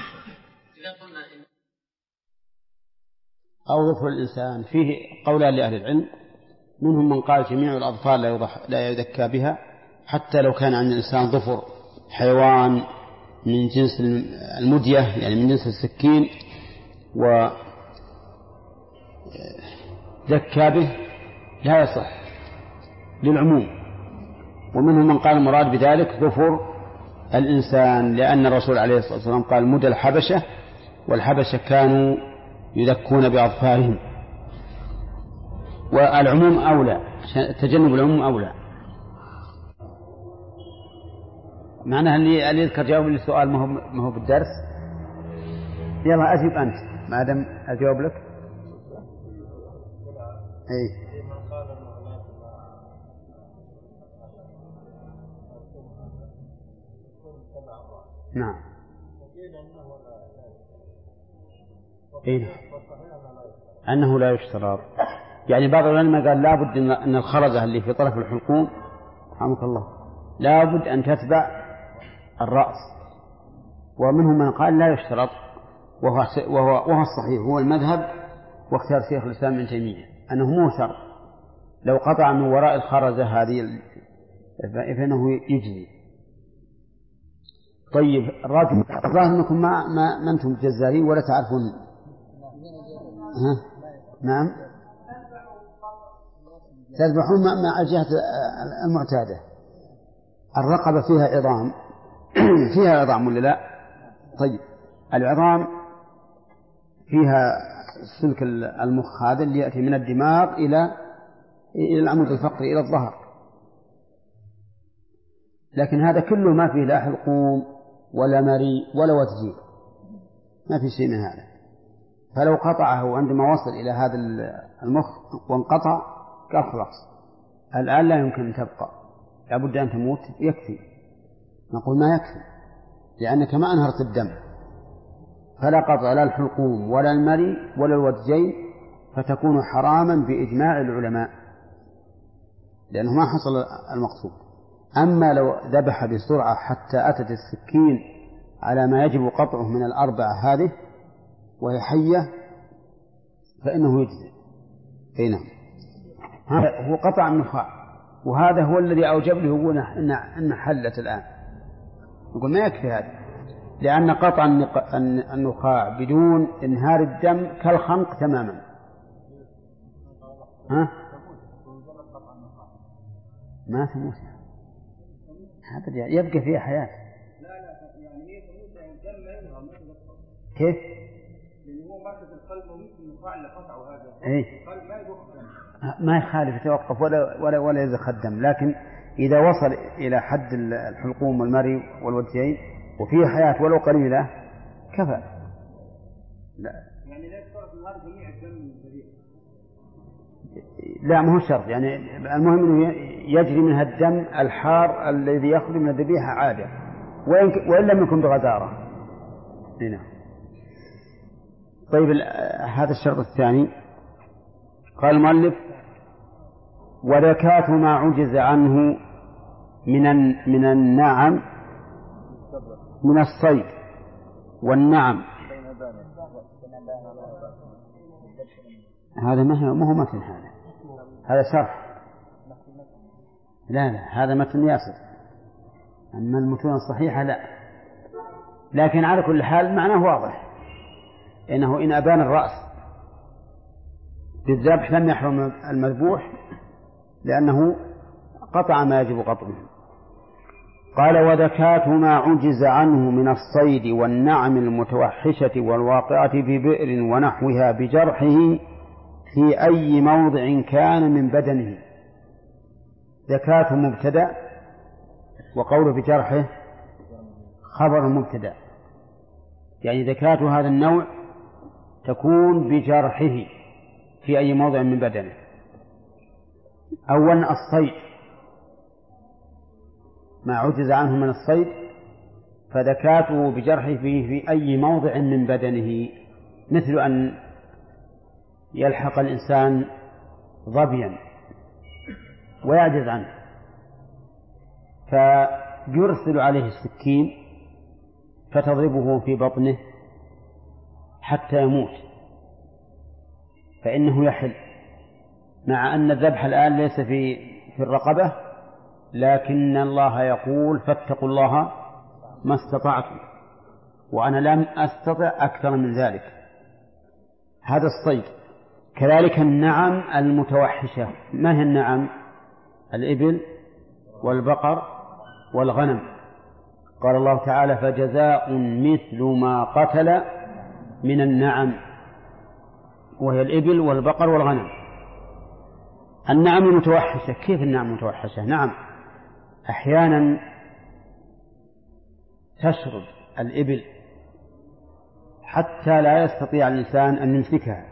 أو ظفر الإنسان فيه قولان لأهل العلم، منهم من قال جميع الأظفار لا يذكى بها حتى لو كان عند الإنسان ظفر حيوان من جنس المدية، يعني من جنس السكين، وذكى به لا يصح للعموم. ومنهم من قال المراد بذلك ظفر الإنسان، لأن الرسول عليه الصلاة والسلام قال مدى الحبشة، والحبشة كانوا يذكون بأظفارهم. والعموم أولى، تجنب العموم أولى. معناها اللي يذكر جاوب لي السؤال ما هو بالدرس. يلا أجيب أنت ما دام أجاوب لك. أي نعم. إيه؟ أنه لا يشترط. يعني بعض العلماء قال لابد أن الخرزة اللي في طرف الحلقوم رحمك الله لابد أن تتبع الرأس. ومنهم من قال لا يشترط، وهو الصحيح، هو المذهب واختيار شيخ الإسلام ابن تيمية أنه مو شرط. لو قطع من وراء الخرزة هذه فإنه يجزي. طيب الراجل الظاهر أنكم ما أنتم جزارين ولا تعرفون. نعم، تذبحون مع الجهة المعتادة. الرقبة فيها عظام فيها عظام ولا لا؟ طيب العظام فيها سلك المخ هذا اللي يأتي من الدماغ إلى العمود الفقري إلى الظهر، لكن هذا كله ما فيه لا حلقوم ولا مري ولا وتجير، ما في شيء من هذا. فلو قطعه عندما وصل إلى هذا المخ وانقطع قال خلاص الآن لا يمكن أن تبقى، لابد أن تموت، يكفي. نقول ما يكفي، لأنك ما أنهرت الدم، فلا قطع لا الحلقوم ولا المري ولا الودجين، فتكون حراما بإجماع العلماء لأنه ما حصل المقصود. أما لو ذبح بسرعة حتى أتت السكين على ما يجب قطعه من الأربعة هذه وهي حية فإنه يجزي. أي نعم، هو قطع النخاع، وهذا هو الذي أوجب له يقول إن حلت الآن. يقول ما يكفي هذا، لأن قطع النخاع بدون إنهار الدم كالخنق تماما. ما تموت هذا يبقى فيها حياة. كيف؟ ما يخالف يتوقف ولا يزخ الدم، لكن إذا وصل إلى حد الحلقوم والمري والوجهين وفيه حياة ولو قليلة كفى. لا يعني لا يشترط من هذا جميع الدم الجديد. لا ما هو شرط، يعني المهم أنه يجري منها الدم الحار الذي يخرج من الذبيحة عادة وإن لم يكن بغزارة. هنا طيب هذا الشرط الثاني. قال المؤلف وذكاة ما عجز عنه من النعم من الصيد والنعم. هذا ما هو متن، هذا شرح. لا هذا متن ياسر، أما المتون الصحيحة لا. لكن على كل حال معناه واضح، إنه إن أبان الرأس بالذبح لم يحرم المذبوح لأنه قطع ما يجب قطعه. قال وذكاة ما عجز عنه من الصيد والنعم المتوحشة والواقعة في بئر ونحوها بجرحه في أي موضع كان من بدنه. ذكاة مبتدأ، وقوله بجرحه خبر مبتدأ، يعني ذكاة هذا النوع تكون بجرحه في أي موضع من بدنه. أولا الصيد، ما عجز عنه من الصيد فذكاته بجرحه في أي موضع من بدنه، مثل أن يلحق الإنسان ظبيا ويعجز عنه فيرسل عليه السكين فتضربه في بطنه حتى يموت، فإنه يحل، مع أن الذبح الآن ليس في الرقبة، لكن الله يقول فاتقوا الله ما استطعتم، وأنا لم أستطع أكثر من ذلك. هذا الصيد. كذلك النعم المتوحشة. ما هي النعم؟ الإبل والبقر والغنم. قال الله تعالى فجزاء مثل ما قتل من النعم، وهي الإبل والبقر والغنم. النعم المتوحشة. كيف النعم المتوحشة؟ نعم، أحيانا تشرد الإبل حتى لا يستطيع الإنسان أن يمسكها،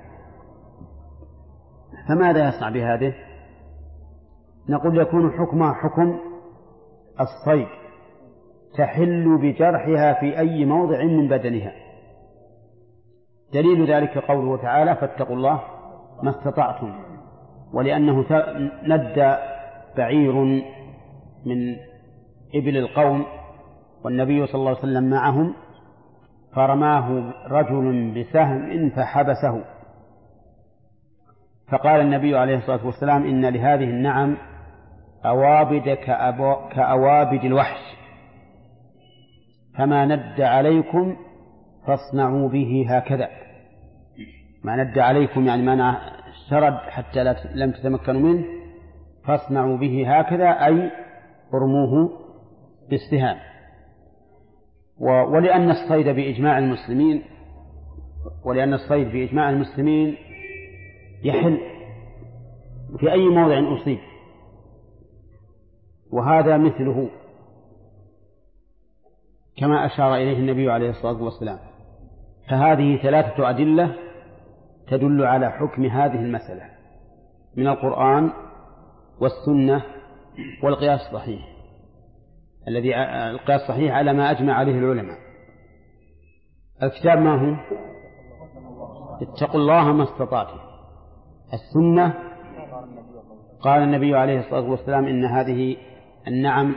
فماذا يصنع بهذه؟ نقول يكون حكمها حكم الصيد، تحل بجرحها في أي موضع من بدنها. دليل ذلك قوله تعالى فاتقوا الله ما استطعتم، ولأنه ندى بعير من إبل القوم والنبي صلى الله عليه وسلم معهم، فرماه رجل بسهم فحبسه، فقال النبي عليه الصلاة والسلام إن لهذه النعم أوابد كأوابد الوحش، فما ند عليكم فاصنعوا به هكذا. ما ند عليكم يعني ما شرد حتى لم تتمكنوا منه، فاصنعوا به هكذا أي ارموه بالسهام. ولأن الصيد بإجماع المسلمين يحل في أي موضع أصيب، وهذا مثله كما أشار إليه النبي عليه الصلاة والسلام. فهذه 3 أدلة تدل على حكم هذه المسألة من القرآن والسنة والقياس الصحيح، القياس الصحيح على ما أجمع عليه العلماء. الكتاب ما هو؟ اتقوا الله ما استطعتم. السنة قال النبي عليه الصلاة والسلام إن هذه النعم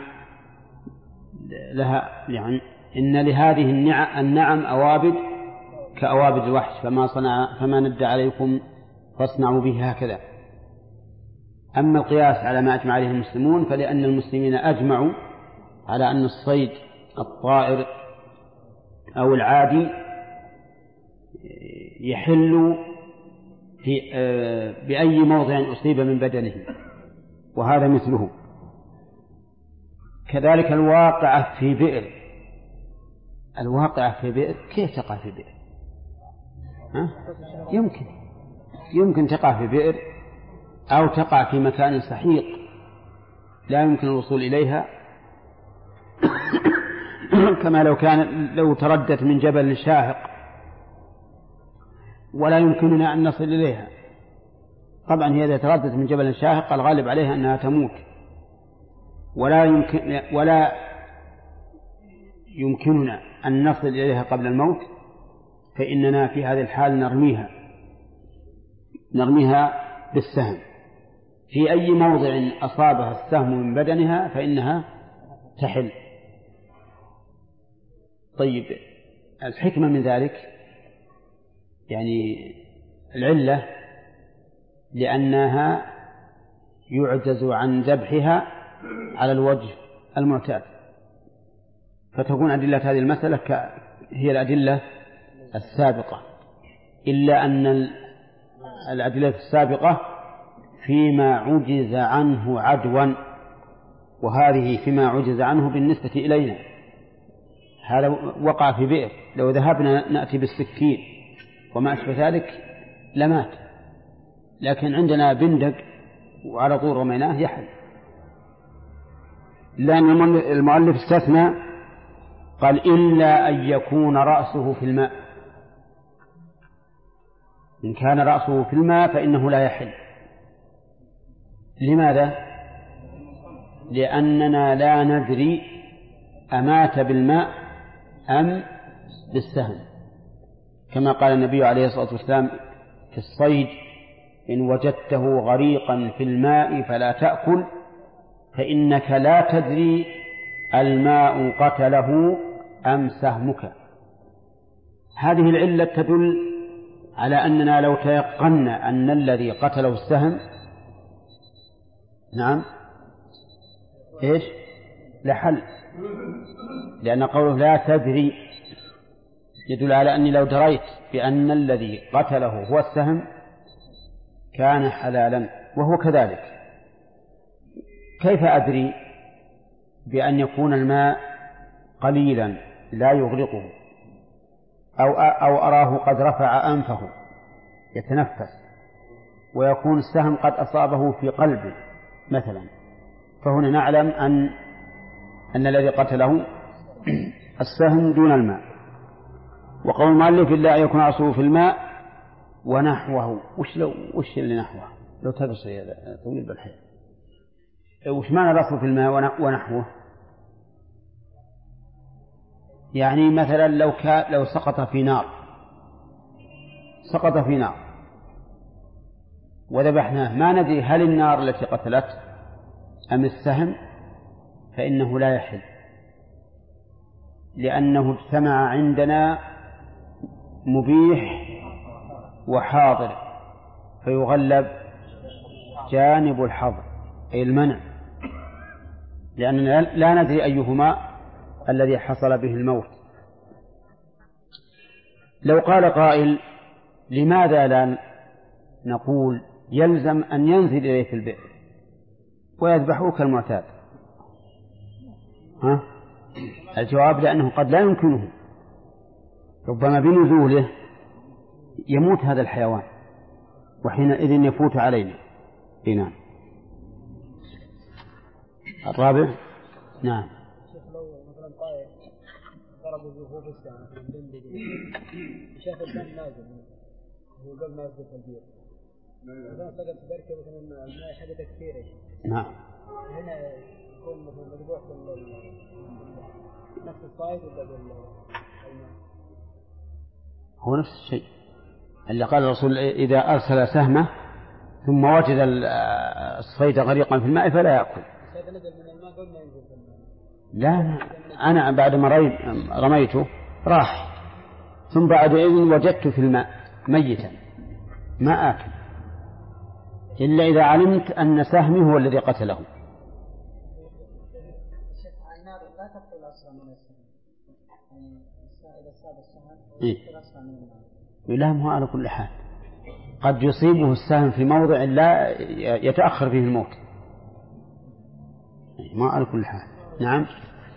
لها، يعني إن لهذه النعم أوابد كأوابد الوحش، فما ند عليكم فاصنعوا به هكذا. أما القياس على ما أجمع عليه المسلمون فلأن المسلمين أجمعوا على أن الصيد الطائر أو العادي يحل بأي موضع أصيب من بدنه، وهذا مثله. كذلك الواقعة في بئر. الواقعة في بئر كيف تقع في بئر؟ يمكن تقع في بئر أو تقع في مكان سحيق لا يمكن الوصول إليها، كما لو تردت من جبل شاهق ولا يمكننا أن نصل إليها. طبعا هي إذا تردت من جبل شاهق الغالب عليها أنها تموت، ولا يمكننا أن نصل إليها قبل الموت، فإننا في هذه الحال نرميها بالسهم في أي موضع أصابها السهم من بدنها فإنها تحل. طيب، الحكمة من ذلك يعني العلة لأنها يعجز عن ذبحها على الوجه المعتاد، فتكون أدلة هذه المسألة هي الأدلة السابقة، إلا أن الأدلة السابقة فيما عجز عنه عدوا، وهذه فيما عجز عنه بالنسبة إلينا، هذا وقع في بئر، لو ذهبنا نأتي بالسكين وما أشبه ذلك لمات، لكن عندنا بندق وعلى طول رميناه يحل. لأن المؤلف استثنى قال إلا أن يكون رأسه في الماء، إن كان رأسه في الماء فإنه لا يحل. لماذا؟ لأننا لا ندري أمات بالماء أم بالسهم، كما قال النبي عليه الصلاة والسلام في الصيد: إن وجدته غريقا في الماء فلا تأكل، فإنك لا تدري الماء قتله أم سهمك. هذه العلة تدل على أننا لو تيقنا أن الذي قتله السهم نعم إيش لحل، لأن قوله لا تدري يدل على أني لو دريت بأن الذي قتله هو السهم كان حلالا، وهو كذلك. كيف أدري بأن يكون الماء قليلا لا يغرقه، أو أراه قد رفع أنفه يتنفس ويكون السهم قد أصابه في قلبه مثلا، فهنا نعلم أن الذي قتله السهم دون الماء. وقول المؤلف إلا أن يكون رأسه في الماء ونحوه، وش اللي نحوه؟ لو تبصر يا طويل بالحيل، وش معنى رأسه في الماء ونحوه؟ يعني مثلا لو سقط في نار وذبحناه ما ندري هل النار التي قتلت أم السهم، فإنه لا يحل، لأنه اجتمع عندنا مبيح وحاضر، فيغلب جانب الحظر أي المنع، لأننا لا ندري أيهما الذي حصل به الموت. لو قال قائل لماذا لا نقول يلزم أن ينزل إليه في البئر ويذبحه كالمعتاد؟ الجواب لأنه قد لا يمكنه، ربما بنزوله يموت هذا الحيوان وحينئذ يفوت علينا. نعم. الرابع نعم. ضربوا به في الساعة من بندقية شاف الدم نازل هو قبل ما يصدق البير مثلا سقط في بركة مثلا الماء حاجة كثيرة. نعم. هنا يكون مثلا مذبوح نفس الصيد ولا بالماء؟ هو نفس الشيء اللي قال الرسول إذا أرسل سهمه ثم وجد الصيد غريقا في الماء فلا يأكل. هذا نزل من الماء قبل ما ينزل في الماء. لا أنا بعد ما رميته راح، ثم بعد إذن وجدت في الماء ميتا ما آكل إلا إذا علمت أن سهمي هو الذي قتله. النار لا تقتل أسرع من السهم، إذا أصاب السهم إيه؟ أسرع من النار. لا هو على كل حال قد يصيبه السهم في موضع لا يتأخر فيه الموت، ما على كل حال. نعم.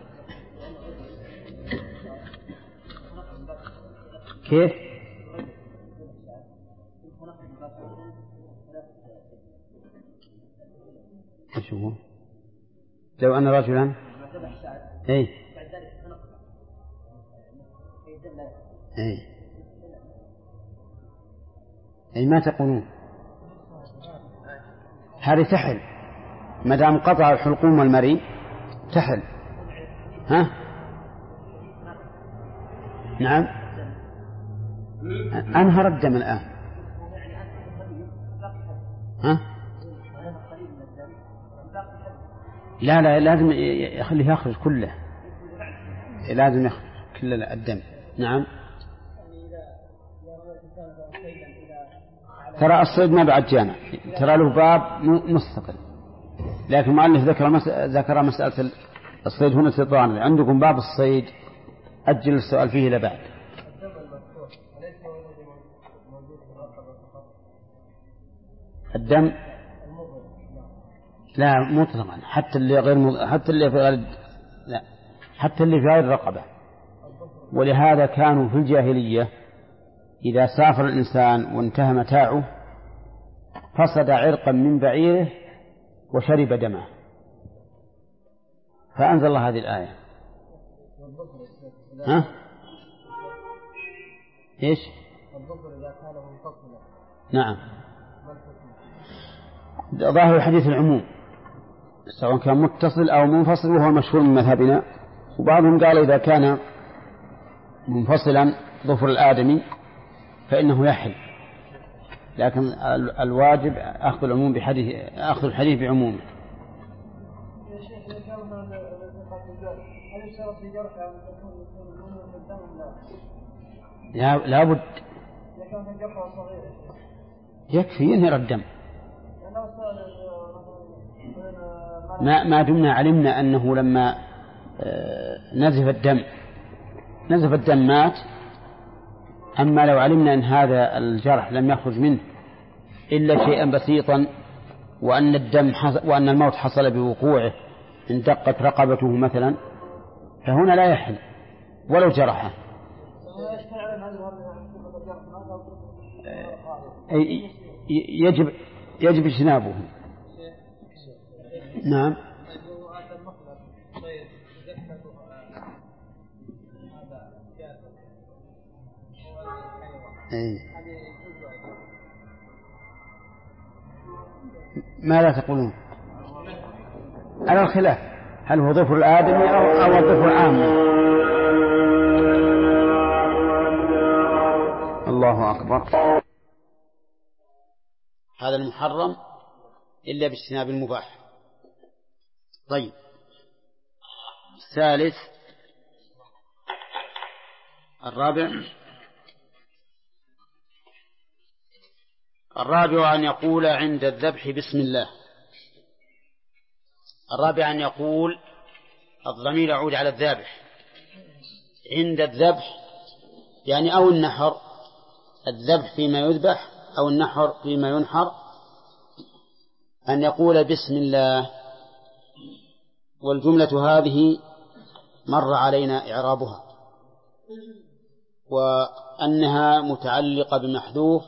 كيف؟ ايش هو؟ لو أن رجلا اي اي ما تقولون هذه تحل ما دام قطع الحلقوم والمري تحل. ها؟ نعم. أنهر الدم الآن. ها؟ لا لازم يخليه يخرج كله، لازم يخرج كل الدم. نعم. ترى الصيد ما بعد جانا، ترى له باب مستقل، لكن المؤلف ذكر مسألة الصيد هنا استطران. عندكم باب الصيد أجل السؤال فيه إلى بعد. الدم لا مطلقا، حتى اللي غير حتى اللي في غير لا حتى اللي في غير الرقبة. ولهذا كانوا في الجاهلية إذا سافر الإنسان وانتهى متاعه فصد عرقا من بعيره وشرب دمه، فأنزل الله هذه الآية. ها؟ إيش؟ نعم، ظاهر الحديث العموم سواء كان متصل أو منفصل، وهو مشهور من مذهبنا. وبعضهم قال إذا كان منفصلا ظفر الآدمي فإنه يحل، لكن الواجب أخذ العموم أخذ الحديث بعمومه. لا بد يكفي ينهر الدم، ما دمنا علمنا أنه لما نزف الدم مات. أما لو علمنا أن هذا الجرح لم يخرج منه إلا شيئا بسيطا وأن الموت حصل بوقوعه إن دقت رقبته مثلا، فهنا لا يحل ولو جرحه. يجب اجتنابه. نعم. ماذا تقولون على الخلاف؟ هل هو ظفر الآدمي أو الظفر العامي؟ الله أكبر. هذا المحرم إلا باجتناب المباح. طيب، الثالث الرابع أن يقول عند الذبح بسم الله. الرابع أن يقول، الضمير يعود على الذابح عند الذبح، يعني أو النحر، الذبح فيما يذبح أو النحر فيما ينحر، أن يقول بسم الله. والجملة هذه مر علينا إعرابها، وأنها متعلقة بمحذوف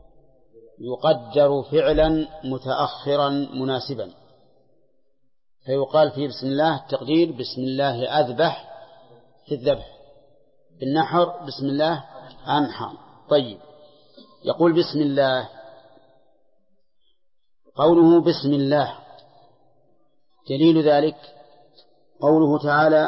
يقدر فعلا متأخرا مناسبا، فيقال فيه بسم الله التقدير بسم الله أذبح في الذبح، بالنحر بسم الله أنحر. طيب، يقول بسم الله. قوله بسم الله دليل ذلك قوله تعالى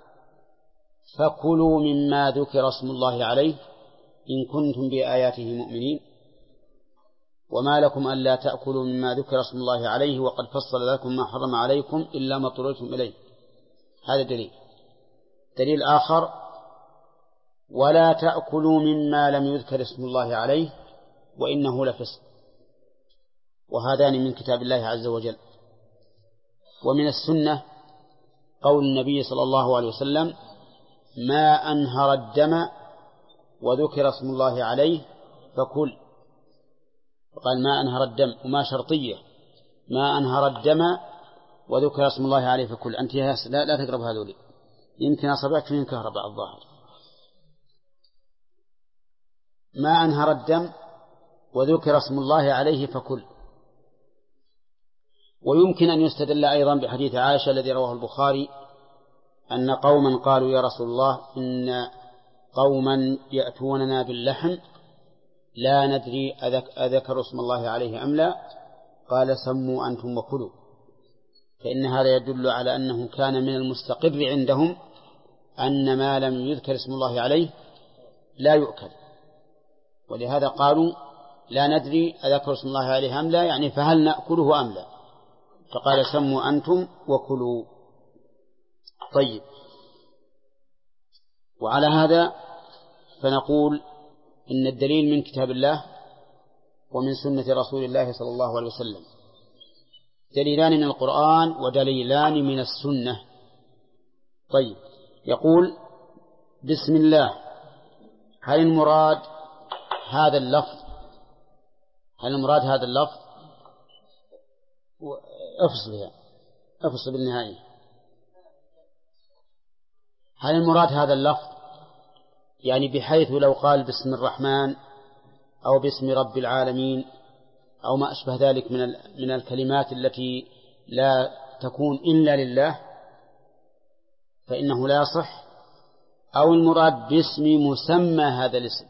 فكلوا مما ذكر اسم الله عليه إن كنتم بآياته مؤمنين وما لكم ألا تأكلوا مما ذكر اسم الله عليه وقد فصل لكم ما حرم عليكم إلا ما اضطررتم إليه. هذا دليل آخر ولا تأكلوا مما لم يذكر اسم الله عليه وإنه لفسق، وهذان من كتاب الله عز وجل. ومن السنة قول النبي صلى الله عليه وسلم ما أنهر الدم وذكر اسم الله عليه فكل، فقال ما أنهر الدم وما شرطية، ما أنهر الدم وذكر اسم الله عليه فكل. أنت لا تقرب هذولي، يمكن أصبعك فيهم كهرباء الظاهر. ما أنهر الدم وذكر اسم الله عليه فكل. ويمكن أن يستدل أيضا بحديث عائشة الذي رواه البخاري أن قوما قالوا يا رسول الله إن قوما يأتوننا باللحم لا ندري أذكر اسم الله عليه أم لا، قال سموا أنتم وكلوا. فإن هذا يدل على أنه كان من المستقر عندهم أن ما لم يذكر اسم الله عليه لا يؤكل، ولهذا قالوا لا ندري أذكر اسم الله عليه أم لا، يعني فهل نأكله أم لا، فقال سموا أنتم وكلوا. طيب، وعلى هذا فنقول إن الدليل من كتاب الله ومن سنة رسول الله صلى الله عليه وسلم، دليلان من القرآن ودليلان من السنة. طيب، يقول بسم الله، هل المراد هذا اللفظ افصل بالنهاية. هل المراد هذا اللفظ يعني بحيث لو قال باسم الرحمن أو باسم رب العالمين أو ما أشبه ذلك من الكلمات التي لا تكون إلا لله فإنه لا يصح، أو المراد باسم مسمى هذا الاسم؟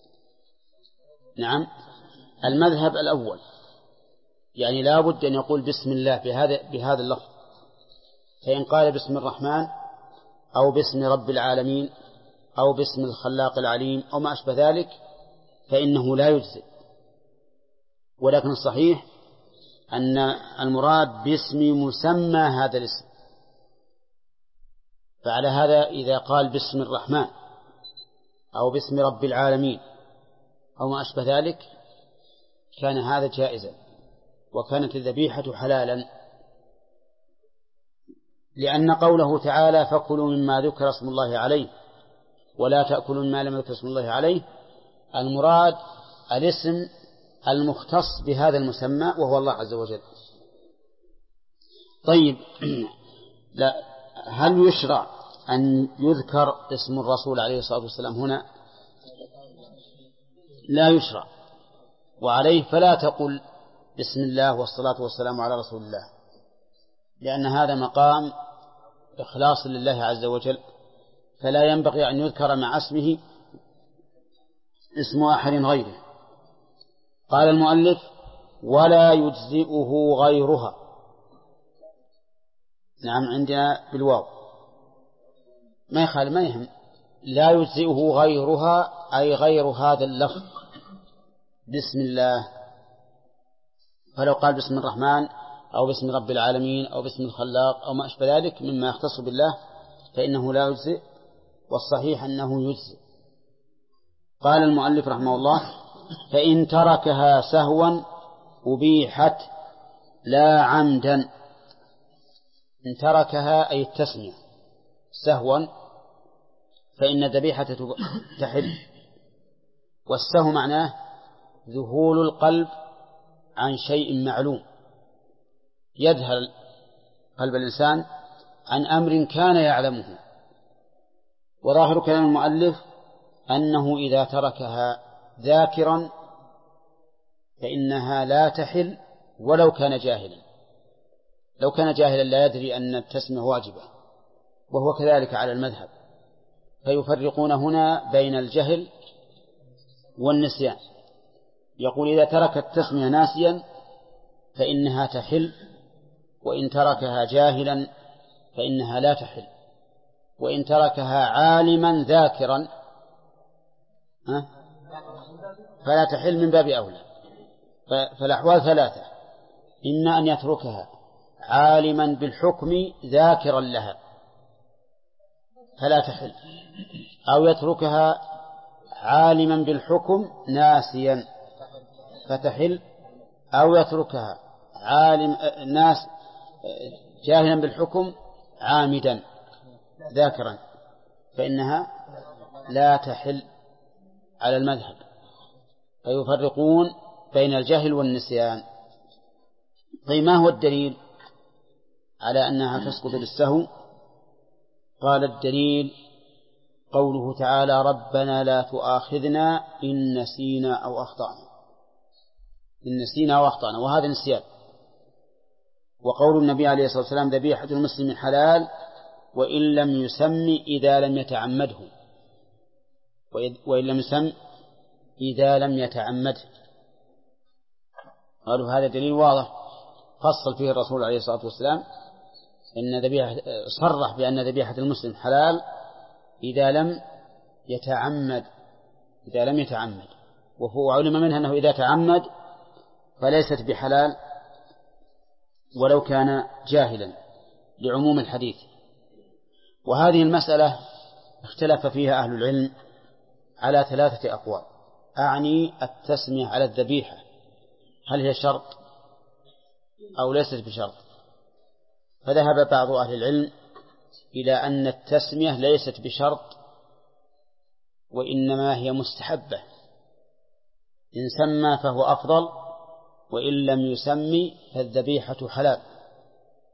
نعم، المذهب الأول، يعني لا بد أن يقول بسم الله بهذا اللفظ، فإن قال باسم الرحمن أو باسم رب العالمين أو باسم الخلاق العليم أو ما أشبه ذلك فإنه لا يجزئ، ولكن الصحيح أن المراد باسم مسمى هذا الاسم. فعلى هذا إذا قال باسم الرحمن أو باسم رب العالمين أو ما أشبه ذلك كان هذا جائزا، وكانت الذبيحة حلالا، لأن قوله تعالى فكلوا مما ذكر اسم الله عليه ولا تأكلوا مما لم يذكر اسم الله عليه، المراد الاسم المختص بهذا المسمى وهو الله عز وجل. طيب، لا، هل يشرع أن يذكر اسم الرسول عليه الصلاة والسلام هنا؟ لا يشرع، وعليه فلا تقل بسم الله والصلاة والسلام على رسول الله، لأن هذا مقام إخلاص لله عز وجل، فلا ينبغي أن يذكر مع اسمه اسم أحد غيره. قال المؤلف ولا يجزئه غيرها. نعم، عندنا بالواو ما يخالف، ما يهم، لا يجزئه غيرها أي غير هذا اللفظ بسم الله. فلو قال باسم الرحمن أو باسم رب العالمين أو باسم الخلاق أو ما أشبه ذلك مما يختص بالله فإنه لا يجزئ، والصحيح أنه يجزئ. قال المؤلف رحمه الله فإن تركها سهوا أبيحت لا عمدا. إن تركها أي التسمية سهوا فإن الذبيحة تحل، والسهو معناه ذهول القلب عن شيء معلوم، يذهل قلب الإنسان عن أمر كان يعلمه. وظاهر كلام المؤلف أنه إذا تركها ذاكرا فإنها لا تحل ولو كان جاهلا. لو كان جاهلا لا يدري أن التسمية واجبة، وهو كذلك على المذهب، فيفرقون هنا بين الجهل والنسيان. يقول إذا ترك التسمية ناسيا فإنها تحل، وإن تركها جاهلا فإنها لا تحل، وإن تركها عالما ذاكرا فلا تحل من باب أولى. فالأحوال ثلاثة: إما أن يتركها عالما بالحكم ذاكرا لها فلا تحل، أو يتركها عالما بالحكم ناسيا فتحل، أو يتركها جاهلا بالحكم عامدا ذاكرا فإنها لا تحل على المذهب. فيفرقون بين الجهل والنسيان. طيب، ما هو الدليل على أنها تسقط بالسهو؟ قال الدليل قوله تعالى ربنا لا تؤاخذنا إن نسينا أو أخطأنا. إن نسينا أو أخطأنا، وهذا نسيان. وقول النبي عليه الصلاة والسلام ذبيحة المسلم حلال وإن لم يسم إذا لم يتعمده، وإن لم يسم إذا لم يتعمده. قالوا هذا دليل واضح فصل فيه الرسول عليه الصلاة والسلام إن صرح بأن ذبيحة المسلم حلال إذا لم يتعمد، وعلم منها أنه إذا تعمد فليست بحلال ولو كان جاهلا لعموم الحديث. وهذه المسألة اختلف فيها أهل العلم على 3 أقوال، أعني التسمية على الذبيحة هل هي شرط أو ليست بشرط. فذهب بعض أهل العلم إلى أن التسمية ليست بشرط وإنما هي مستحبة، إن سمى فهو أفضل، وإن لم يسمي فالذبيحة حلال.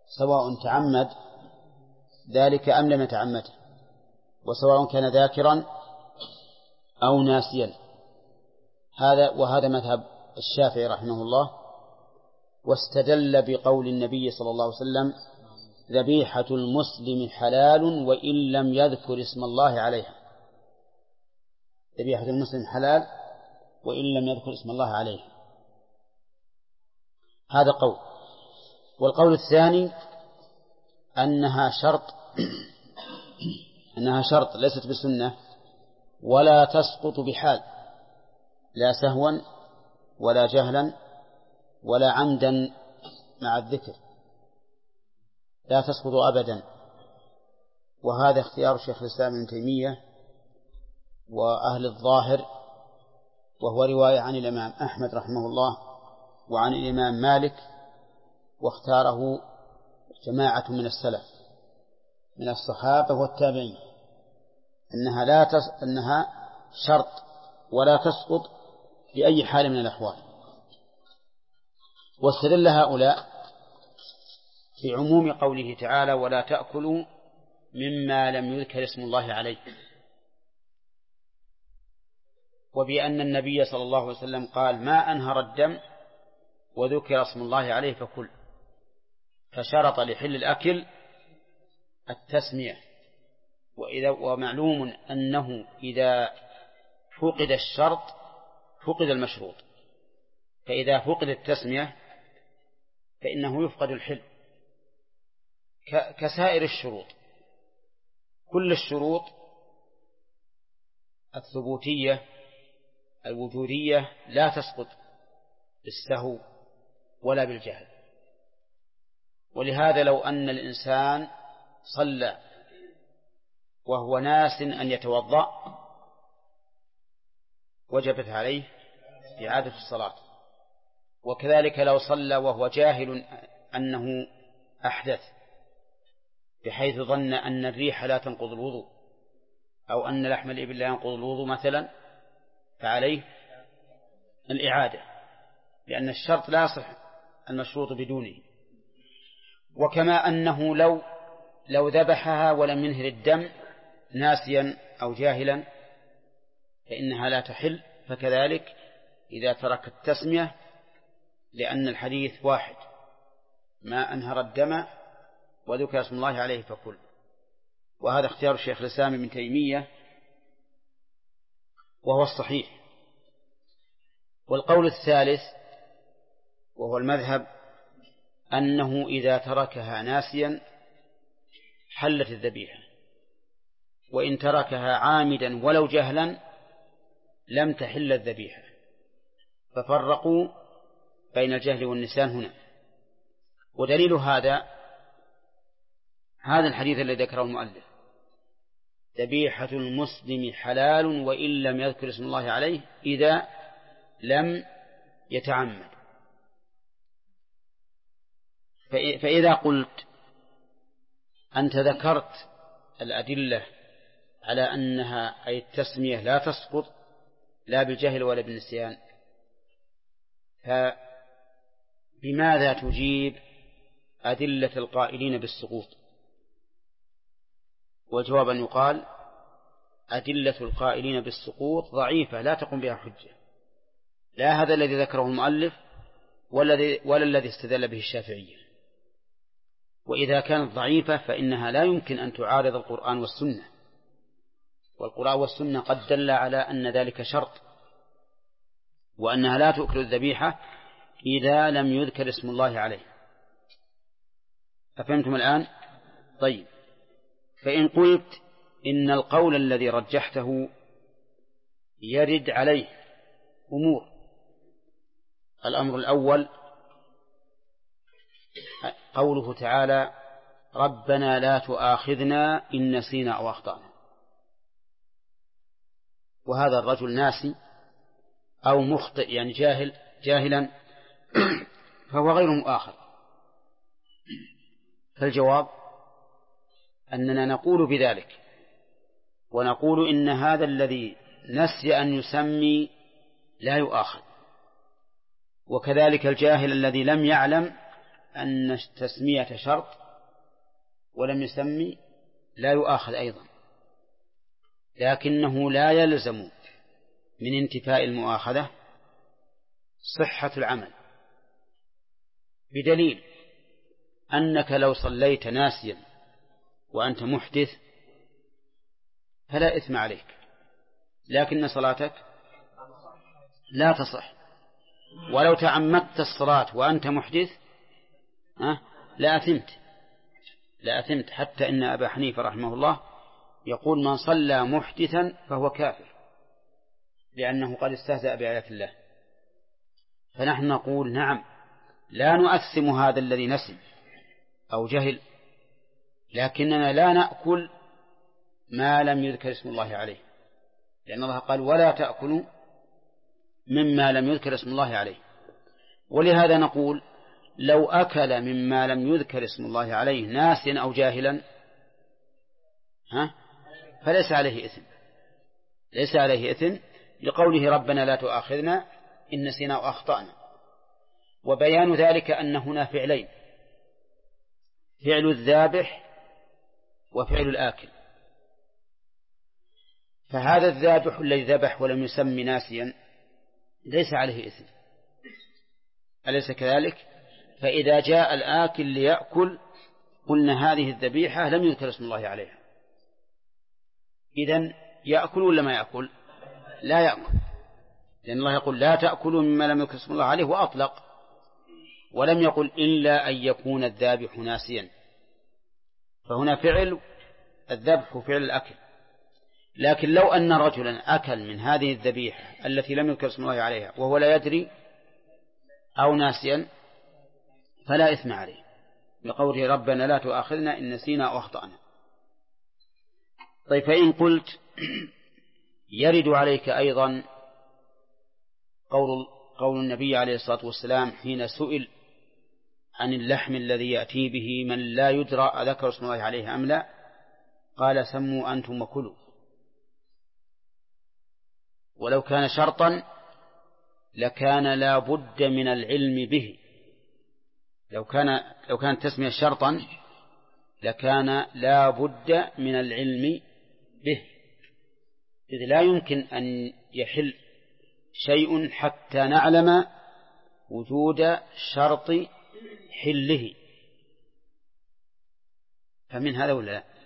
سواء تعمد ذلك أم لم يتعمده، وسواء كان ذاكرا أو ناسيا. وهذا مذهب الشافعي رحمه الله، واستدل بقول النبي صلى الله عليه وسلم: ذبيحة المسلم حلال وإن لم يذكر اسم الله عليها. ذبيحة المسلم حلال وإن لم يذكر اسم الله عليها. هذا قول. والقول الثاني أنها شرط ليست بسنة، ولا تسقط بحال، لا سهوا ولا جهلا ولا عمدا مع الذكر، لا تسقط أبدا. وهذا اختيار شيخ الإسلام ابن تيمية وأهل الظاهر، وهو رواية عن الإمام أحمد رحمه الله وعن الإمام مالك، واختاره جماعة من السلف من الصحابة والتابعين، أنها شرط ولا تسقط بأي حال من الأحوال. واستدل هؤلاء بعموم قوله تعالى: ولا تأكلوا مما لم يذكر اسم الله عليه، وبأن النبي صلى الله عليه وسلم قال: ما أنهر الدم وذكر اسم الله عليه فكل، فشرط لحل الأكل التسمية. ومعلوم أنه إذا فقد الشرط فقد المشروط، فإذا فقد التسمية فإنه يفقد الحل، كسائر الشروط. كل الشروط الثبوتية الوجودية لا تسقط بالسهو ولا بالجهل. ولهذا لو أن الإنسان صلى وهو ناس أن يتوضأ وجبت عليه إعادة الصلاة، وكذلك لو صلى وهو جاهل أنه أحدث بحيث ظن أن الريح لا تنقض الوضوء أو أن لحم الإبل لا ينقض الوضوء مثلا، فعليه الإعادة، لأن الشرط لا يصح المشروط بدونه. وكما أنه لو ذبحها ولم ينهر الدم ناسيا أو جاهلا فإنها لا تحل، فكذلك إذا ترك التسمية، لأن الحديث واحد: ما أنهر الدم وذكر اسم الله عليه فكل. وهذا اختيار الشيخ الإسلام ابن تيمية وهو الصحيح. والقول الثالث وهو المذهب أنه إذا تركها ناسيا حلت الذبيحة، وإن تركها عامدا ولو جهلا لم تحل الذبيحة، ففرقوا بين الجهل والنسيان هنا. ودليل هذا الحديث الذي ذكره المؤلف: ذبيحة المسلم حلال وإن لم يذكر اسم الله عليه إذا لم يتعمد. فإذا قلت أنت ذكرت الأدلة على أنها أي التسمية لا تسقط لا بالجهل ولا بالنسيان، فبماذا تجيب أدلة القائلين بالسقوط؟ والجواب أن يقال: أدلة القائلين بالسقوط ضعيفة لا تقوم بها حجة، لا هذا الذي ذكره المؤلف ولا الذي استدل به الشافعية. وإذا كانت ضعيفة فإنها لا يمكن أن تعارض القرآن والسنة، والقرآن والسنة قد دل على أن ذلك شرط، وأنها لا تؤكل الذبيحة إذا لم يذكر اسم الله عليه. أفهمتم الآن؟ طيب، فإن قلت إن القول الذي رجحته يرد عليه أمور: الأمر الأول قوله تعالى: ربنا لا تؤاخذنا إن نسينا أو أخطأنا. وهذا الرجل ناسي أو مخطئ، يعني جاهلا فهو غير مؤاخذ. فالجواب أننا نقول بذلك، ونقول إن هذا الذي نسي أن يسمي لا يؤاخذ، وكذلك الجاهل الذي لم يعلم أن تسمية شرط ولم يسمي لا يؤاخذ أيضا، لكنه لا يلزم من انتفاء المؤاخذة صحة العمل، بدليل أنك لو صليت ناسيا وأنت محدث فلا إثم عليك، لكن صلاتك لا تصح. ولو تعمدت الصلاة وأنت محدث لا أثمت، حتى إن أبا حنيفة رحمه الله يقول من صلى محدثا فهو كافر، لأنه قد استهزأ بآيات الله. فنحن نقول نعم، لا نؤثم هذا الذي نسي أو جهل، لكننا لا نأكل ما لم يذكر اسم الله عليه، لأن الله قال ولا تأكلوا مما لم يذكر اسم الله عليه. ولهذا نقول لو أكل مما لم يذكر اسم الله عليه ناسيا أو جاهلا فليس عليه إثم، لقوله ربنا لا تؤاخذنا إن نسينا وأخطأنا. وبيان ذلك أن هنا فعلين، فعل الذابح وفعل الآكل. فهذا الذابح الذي ذبح ولم يسمي ناسيا ليس عليه إثم، أليس كذلك؟ فإذا جاء الآكل ليأكل قلنا هذه الذبيحة لم يذكر اسم الله عليها، إذن يأكل ولا ما يأكل؟ لا يأكل، لأن الله يقول لا تأكلوا مما لم يذكر اسم الله عليه وأطلق، ولم يقل إلا أن يكون الذابح ناسيا. فهنا فعل الذبح وفعل الأكل. لكن لو أن رجلا أكل من هذه الذبيحة التي لم يذكر اسم الله عليها وهو لا يدري أو ناسيا فلا إثم عليه، لقوله ربنا لا تؤاخذنا إن نسينا أو أخطأنا. طيب، فإن قلت يرد عليك أيضا قول النبي عليه الصلاة والسلام حين سئل عن اللحم الذي يأتي به من لا يدرى أذكر اسم الله عليه أم لا، قال سموا أنتم وكلوا. ولو كان شرطا لكان لا بد من العلم به، لو كانت تسمية شرطا لكان لا بد من العلم به، إذ لا يمكن أن يحل شيء حتى نعلم وجود شرط حله. فمن هذا ولا لا؟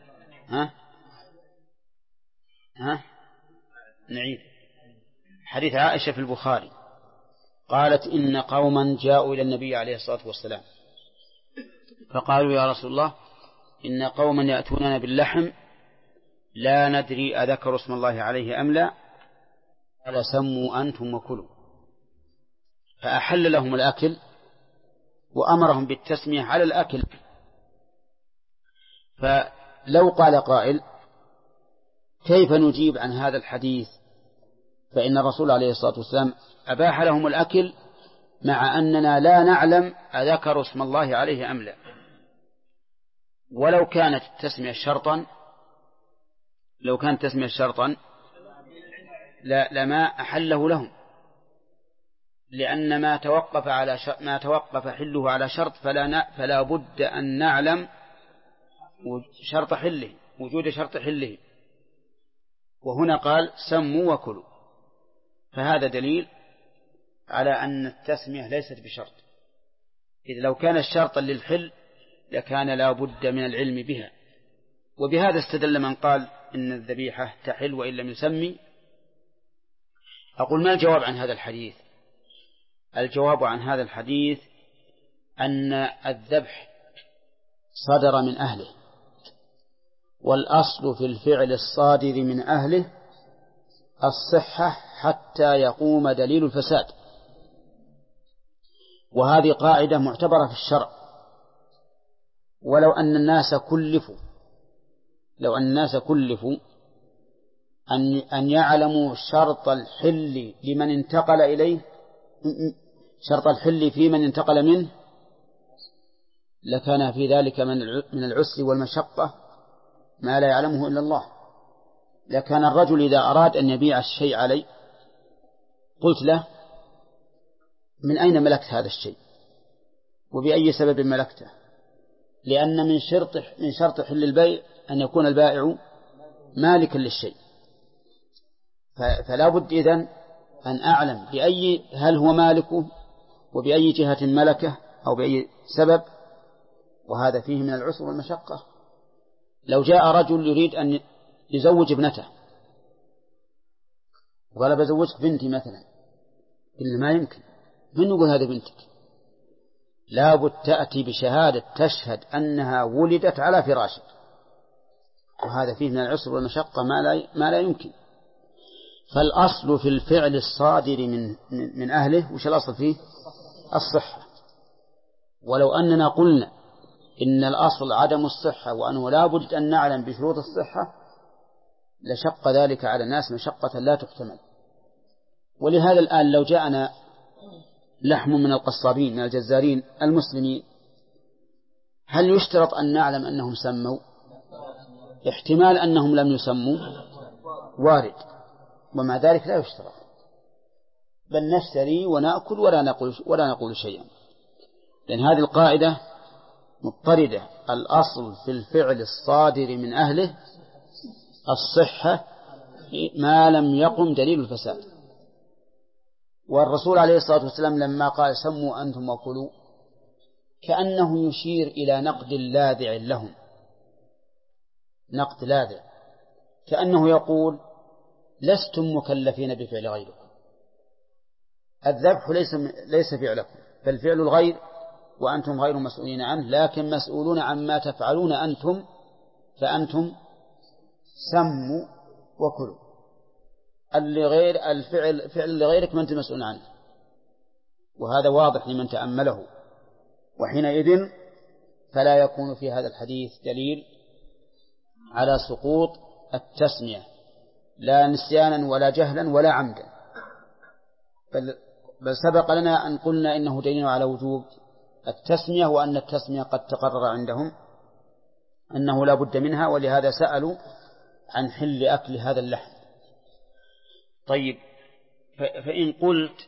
نعيد حديث عائشة في البخاري قالت إن قوما جاءوا إلى النبي عليه الصلاة والسلام فقالوا يا رسول الله إن قوما يأتوننا باللحم لا ندري أذكر اسم الله عليه أم لا، قال سموا أنتم وكلوا. فأحل لهم الأكل وأمرهم بالتسمية على الأكل. فلو قال قائل كيف نجيب عن هذا الحديث؟ فإن الرسول عليه الصلاة والسلام أباح لهم الأكل مع أننا لا نعلم أذكر اسم الله عليه أم لا. ولو كانت التسمية شرطا لما أحله لهم، لأن ما توقف حله على شرط فلا بد أن نعلم وجود شرط حله. وهنا قال سموا وكلوا، فهذا دليل على أن التسمية ليست بشرط، إذ لو كان الشرطا للحل لكان لا بد من العلم بها. وبهذا استدل من قال إن الذبيحة تحل وإن لم يسمي. أقول ما الجواب عن هذا الحديث؟ الجواب عن هذا الحديث أن الذبح صدر من أهله، والأصل في الفعل الصادر من أهله الصحة حتى يقوم دليل الفساد، وهذه قاعدة معتبرة في الشرع. ولو أن الناس كلفوا أن يعلموا شرط الحل لمن انتقل إليه، شرط الحل في من انتقل منه، لكان في ذلك من العسر والمشقة ما لا يعلمه إلا الله. لكان الرجل إذا أراد أن يبيع الشيء علي قلت له من أين ملكت هذا الشيء؟ وبأي سبب ملكته، لأن من شرط حل البيع أن يكون البائع مالكا للشيء. فلا بد إذن أن أعلم هل هو مالكه وبأي جهة ملكه أو بأي سبب، وهذا فيه من العسر والمشقة. لو جاء رجل يريد أن يزوج ابنته وقال بزوجك بنتي مثلا، إلا ما يمكن، من يقول هذا بنتك؟ لابد تأتي بشهادة تشهد أنها ولدت على فراشك، وهذا فيه من العسر والمشقة ما لا يمكن. فالأصل في الفعل الصادر من أهله وش الأصل فيه؟ الصحة. ولو أننا قلنا إن الأصل عدم الصحة وأنه لا بد أن نعلم بشروط الصحة لشق ذلك على الناس مشقة لا تحتمل. ولهذا الآن لو جاءنا لحم من القصابين من الجزارين المسلمين، هل يشترط أن نعلم أنهم سموا؟ احتمال أنهم لم يسموا وارد، ومع ذلك لا يشترط، بل نشتري ونأكل ولا نقول شيئا، لأن هذه القاعدة مضطردة. الأصل في الفعل الصادر من أهله الصحة ما لم يقم دليل الفساد. والرسول عليه الصلاة والسلام لما قال سموا أنتم وكلوا كأنه يشير إلى نقد لاذع لهم، نقد لاذع، كأنه يقول لستم مكلفين بفعل غيركم، الذبح ليس فعلكم، فالفعل الغير وأنتم غير مسؤولين عنه، لكن مسؤولون عما تفعلون أنتم، فأنتم سموا وكلوا. الفعل لغيرك ما أنت مسؤول عنه، وهذا واضح لمن تأمله. وحينئذ فلا يكون في هذا الحديث دليل على سقوط التسمية، لا نسيانا ولا جهلا ولا عمدا، بل سبق لنا أن قلنا إنه دليل على وجوب التسمية، وأن التسمية قد تقرر عندهم أنه لا بد منها، ولهذا سألوا عن حل أكل هذا اللحم. طيب، فإن قلت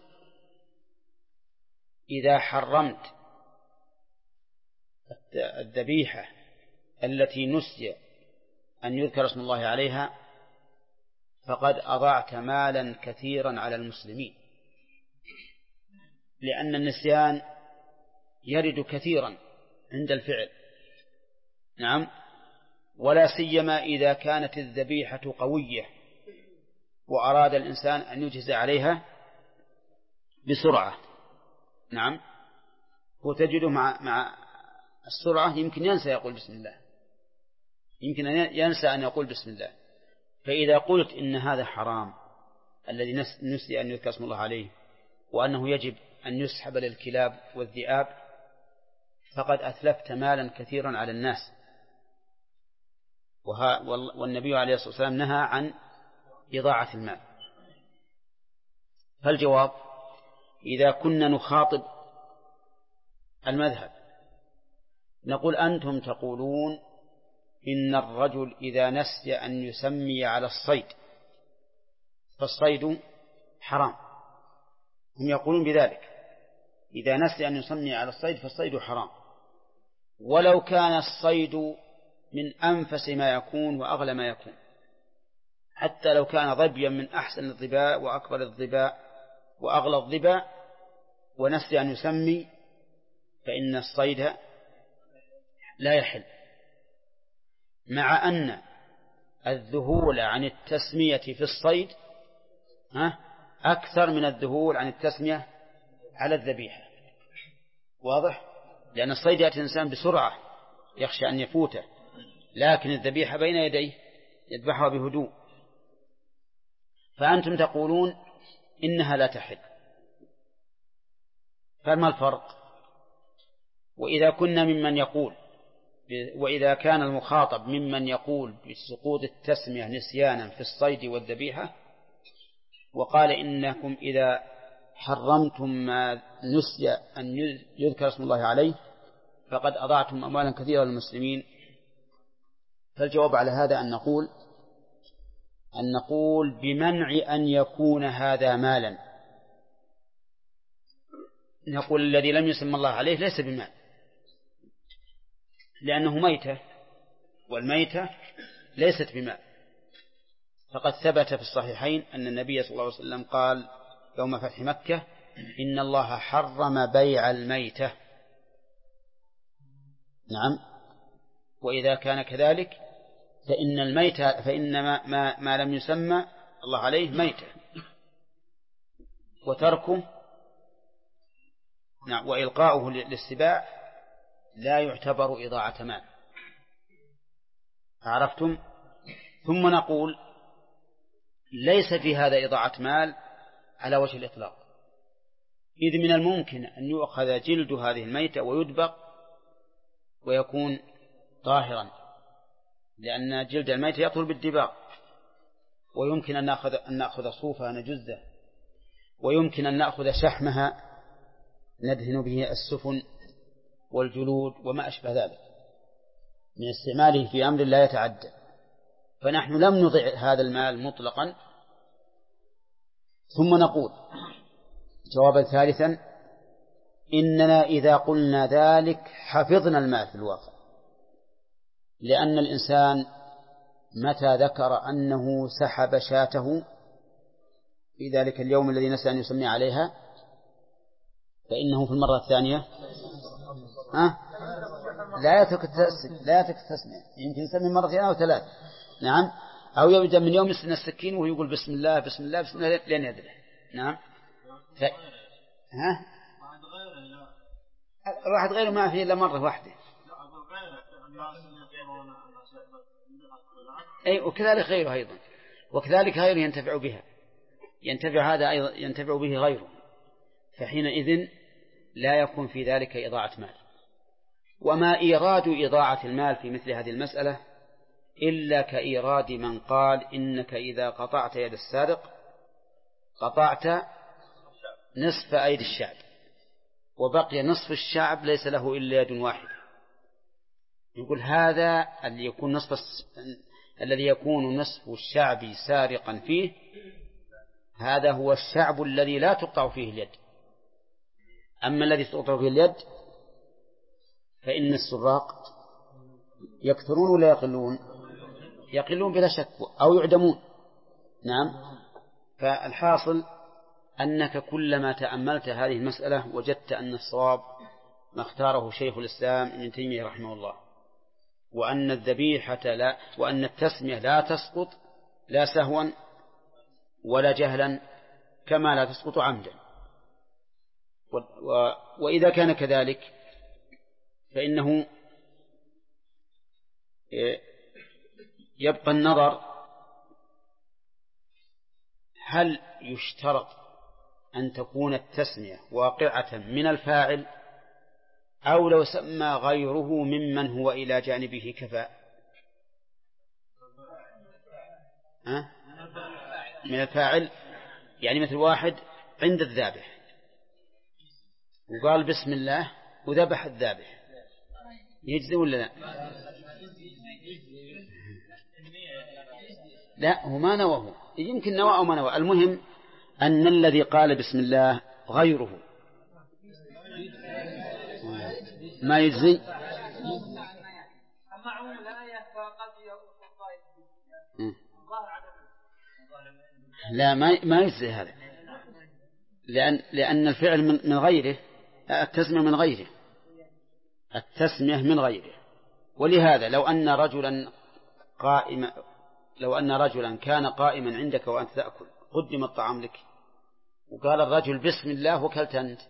إذا حرمت الذبيحة التي نسي أن يذكر اسم الله عليها فقد أضعت مالا كثيرا على المسلمين، لأن النسيان يرد كثيرا عند الفعل. نعم، ولا سيما إذا كانت الذبيحة قوية وأراد الإنسان أن يجهز عليها بسرعة. نعم، وتجده مع السرعة يمكن ينسى يقول بسم الله، يمكن أن ينسى أن يقول بسم الله. فإذا قلت إن هذا حرام الذي نسي أن يذكر اسم الله عليه، وأنه يجب أن يسحب للكلاب والذئاب، فقد أتلفت مالا كثيرا على الناس. والنبي عليه الصلاة والسلام نهى عن إضاعة المال. فالجواب إذا كنا نخاطب المذهب نقول أنتم تقولون إن الرجل إذا نسي أن يسمي على الصيد فالصيد حرام، هم يقولون بذلك، إذا نسي أن يسمي على الصيد فالصيد حرام، ولو كان الصيد من أنفس ما يكون وأغلى ما يكون، حتى لو كان ظبيا من أحسن الظباء وأكبر الظباء وأغلى الظباء ونسي أن يسمي فإن الصيد لا يحل، مع أن الذهول عن التسمية في الصيد أكثر من الذهول عن التسمية على الذبيحة. واضح؟ لأن الصيد يأتي الإنسان بسرعة يخشى أن يفوته، لكن الذبيحة بين يديه يذبحها بهدوء. فأنتم تقولون إنها لا تحل، فما الفرق؟ وإذا كان المخاطب ممن يقول بسقوط التسمية نسيانا في الصيد والذبيحة، وقال إنكم إذا حرمتم ما نسي أن يذكر اسم الله عليه فقد أضعتم أموالا كثيرة للمسلمين، فالجواب على هذا أن نقول بمنع أن يكون هذا مالا، نقول الذي لم يسمى الله عليه ليس بمال، لأنه ميتة، والميتة ليست بمال. فقد ثبت في الصحيحين أن النبي صلى الله عليه وسلم قال يوم فتح مكة: إن الله حرم بيع الميتة. نعم. وإذا كان كذلك فإن الميتة، فإن ما لم يسمى الله عليه ميتة، وتركه نعم وإلقاؤه للسباع لا يعتبر إضاعة مال. عرفتم؟ ثم نقول ليس في هذا إضاعة مال على وجه الإطلاق، إذ من الممكن أن يؤخذ جلد هذه الميتة ويدبغ ويكون طاهرا، لأن جلد الميتة يطول بالدباغ، ويمكن أن نأخذ صوفها نجزه، ويمكن أن نأخذ شحمها ندهن به السفن والجلود وما أشبه ذلك من استعماله في أمر لا يتعدى. فنحن لم نضع هذا المال مطلقا. ثم نقول جوابا ثالثا: إننا إذا قلنا ذلك حفظنا المال في الواقع، لأن الإنسان متى ذكر أنه سحب شاته في ذلك اليوم الذي نسى أن يسمي عليها فإنه في المرة الثانية لا يترك التسمية، يمكن يسمي مرتين أو ثلاث. نعم. أو يبدأ من يوم يسن السكين ويقول بسم الله بسم الله بسم الله لين يدري. نعم. واحد غيره ما فيه إلا مرة واحدة. أي وكذلك غيره أيضا، وكذلك غيره ينتفع بها، ينتفع هذا أيضا ينتفع به غيره، فحينئذ لا يكون في ذلك إضاعة مال. وما إيراد إضاعة المال في مثل هذه المسألة إلا كإيراد من قال إنك إذا قطعت يد السارق قطعت نصف أيدي الشعب، وبقي نصف الشعب ليس له إلا يد واحدة. يقول هذا الذي يكون نصف الشعب سارقا فيه، هذا هو الشعب الذي لا تقطع فيه اليد. أما الذي تقطع فيه اليد فإن السراق يكثرون ولا يقلون؟ يقلون بلا شك، أو يعدمون. نعم. فالحاصل أنك كلما تأملت هذه المسألة وجدت أن الصواب ما اختاره شيخ الإسلام ابن تيمية رحمه الله، وأن الذبيحة وأن التسمية لا تسقط لا سهوا ولا جهلا كما لا تسقط عمدا. وإذا كان كذلك فإنه يبقى النظر هل يشترط أن تكون التسمية واقعة من الفاعل، أو لو سمى غيره ممن هو إلى جانبه كفاء؟ من الفاعل، يعني مثل واحد عند الذابح وقال بسم الله وذبح الذابح، يجزي ولا لا؟ لا، هو ما نواه، يمكن نوى أو ما نوى. المهم أن الذي قال بسم الله غيره ما يجزي. لا، ما يجزي هذا، لأن الفعل من غيره، التسمية من غيره، التسمية من غيره. ولهذا لو أن رجلا كان قائما عندك وأنت تأكل، قدم الطعام لك وقال الرجل بسم الله وكلت أنت،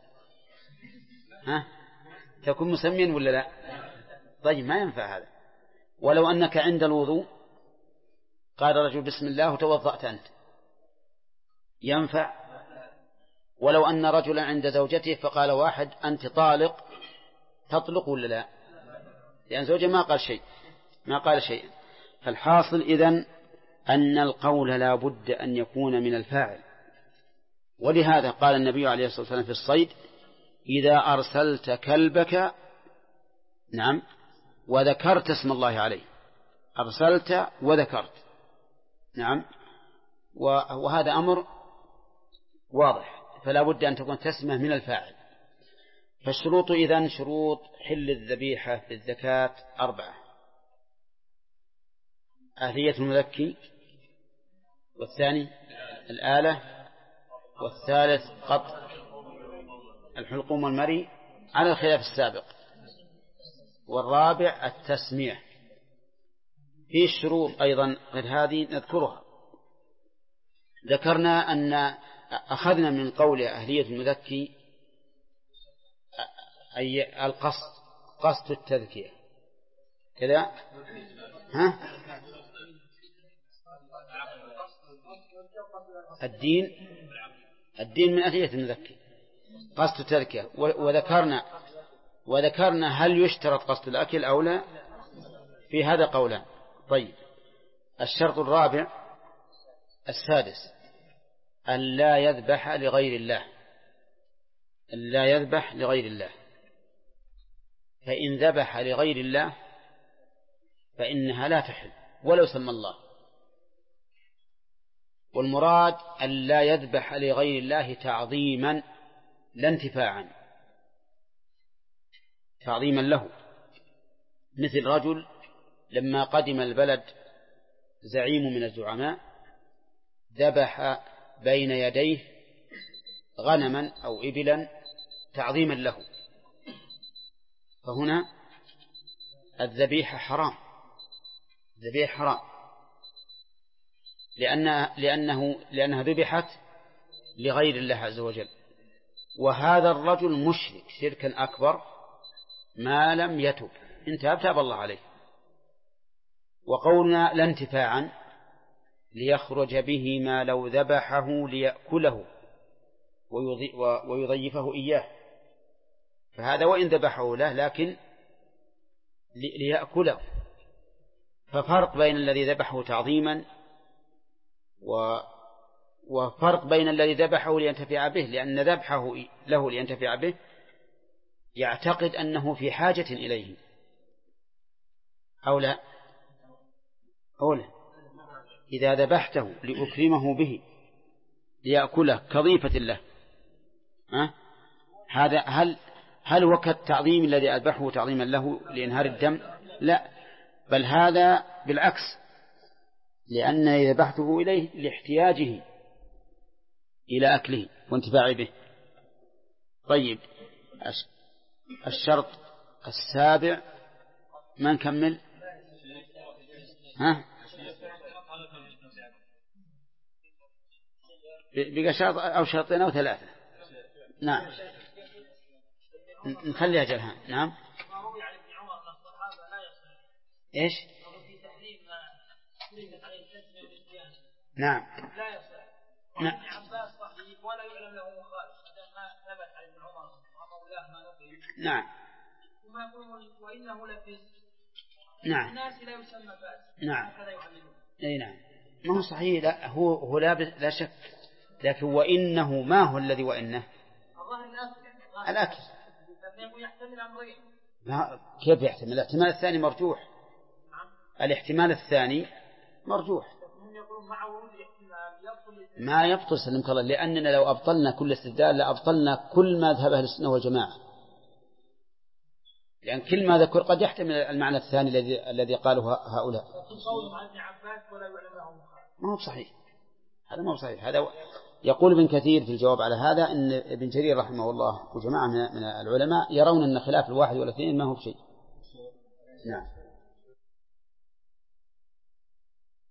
تكون مسميا ولا لا؟ طيب ما ينفع هذا. ولو أنك عند الوضوء قال الرجل بسم الله وتوضأت أنت، ينفع؟ ولو أن رجلا عند زوجته فقال واحد أنت طالق، تطلق ولا لا؟ لأن زوجه ما قال شيء. فالحاصل إذن أن القول لا بد أن يكون من الفاعل. ولهذا قال النبي عليه الصلاة والسلام في الصيد: إذا أرسلت كلبك، نعم، وذكرت اسم الله عليه، أرسلت وذكرت، نعم، وهذا أمر واضح، فلا بد أن تكون تسمية من الفاعل. فالشروط إذن شروط حل الذبيحة في الزكاة 4: أهلية المذكي، والثاني الآلة، والثالث قطع الحلقوم والمري على الخلاف السابق، والرابع التسميع. في الشروط أيضا غير هذه نذكرها. ذكرنا أن أخذنا من قول أهلية المذكي أي القصد، قصد التذكية كذا، الدين من أهلية المذكي قصد التذكية. وذكرنا هل يشترط قصد الأكل أو لا، في هذا قولان. طيب، الشرط الرابع السادس أن لا يذبح لغير الله، أن لا يذبح لغير الله. فإن ذبح لغير الله فإنها لا تحل ولو سمى الله. والمراد أن لا يذبح لغير الله تعظيما لا انتفاعا، تعظيما له. مثل رجل لما قدم البلد زعيم من الزعماء ذبح بين يديه غنما أو إبلا تعظيما له، فهنا الذبيحة حرام، الذبيحة حرام لأنها ذبحت لغير الله عز وجل. وهذا الرجل مشرك شركا أكبر ما لم يتب، إن تاب الله عليه. وقولنا لا انتفاعا ليخرج به ما لو ذبحه ليأكله ويضيفه إياه، فهذا وإن ذبحه له لكن ليأكله. ففرق بين الذي ذبحه تعظيما وفرق بين الذي ذبحه لينتفع به، لأن ذبحه له لينتفع به يعتقد أنه في حاجة إليه أو لا. إذا ذبحته لأكرمه به ليأكله كضيفة له، هذا هل هو كالتعظيم الذي أذبحه تعظيما له لإنهار الدم؟ لا، بل هذا بالعكس، لأن ذبحته إليه لاحتياجه إلى أكله وانتفاع به. طيب، الشرط السابع ما نكمل؟ بقى شرط أو شرطين أو ثلاثة. نعم، نخليها جلها. نعم. إيش؟ نعم. نعم. نعم. نعم. نعم. أي نعم، ما هو صحيح. لا، هو لا شك، لكن وإنه ما هو الذي وإنه الأكل. كيف يحتمل؟ الاحتمال الثاني مرجوح، الاحتمال الثاني مرجوح ما يبطل سلمك الله، لأننا لو أبطلنا كل استدلال لأبطلنا كل ما ذهب أهل السنة والجماعة، لأن كل ما ذكر قد يحتمل المعنى الثاني الذي قاله هؤلاء. ما هو صحيح، هذا ما هو صحيح. هذا يقول ابن كثير في الجواب على هذا أن ابن جرير رحمه الله وجماعة من العلماء يرون أن خلاف الواحد والاثنين ما هو بشيء. نعم.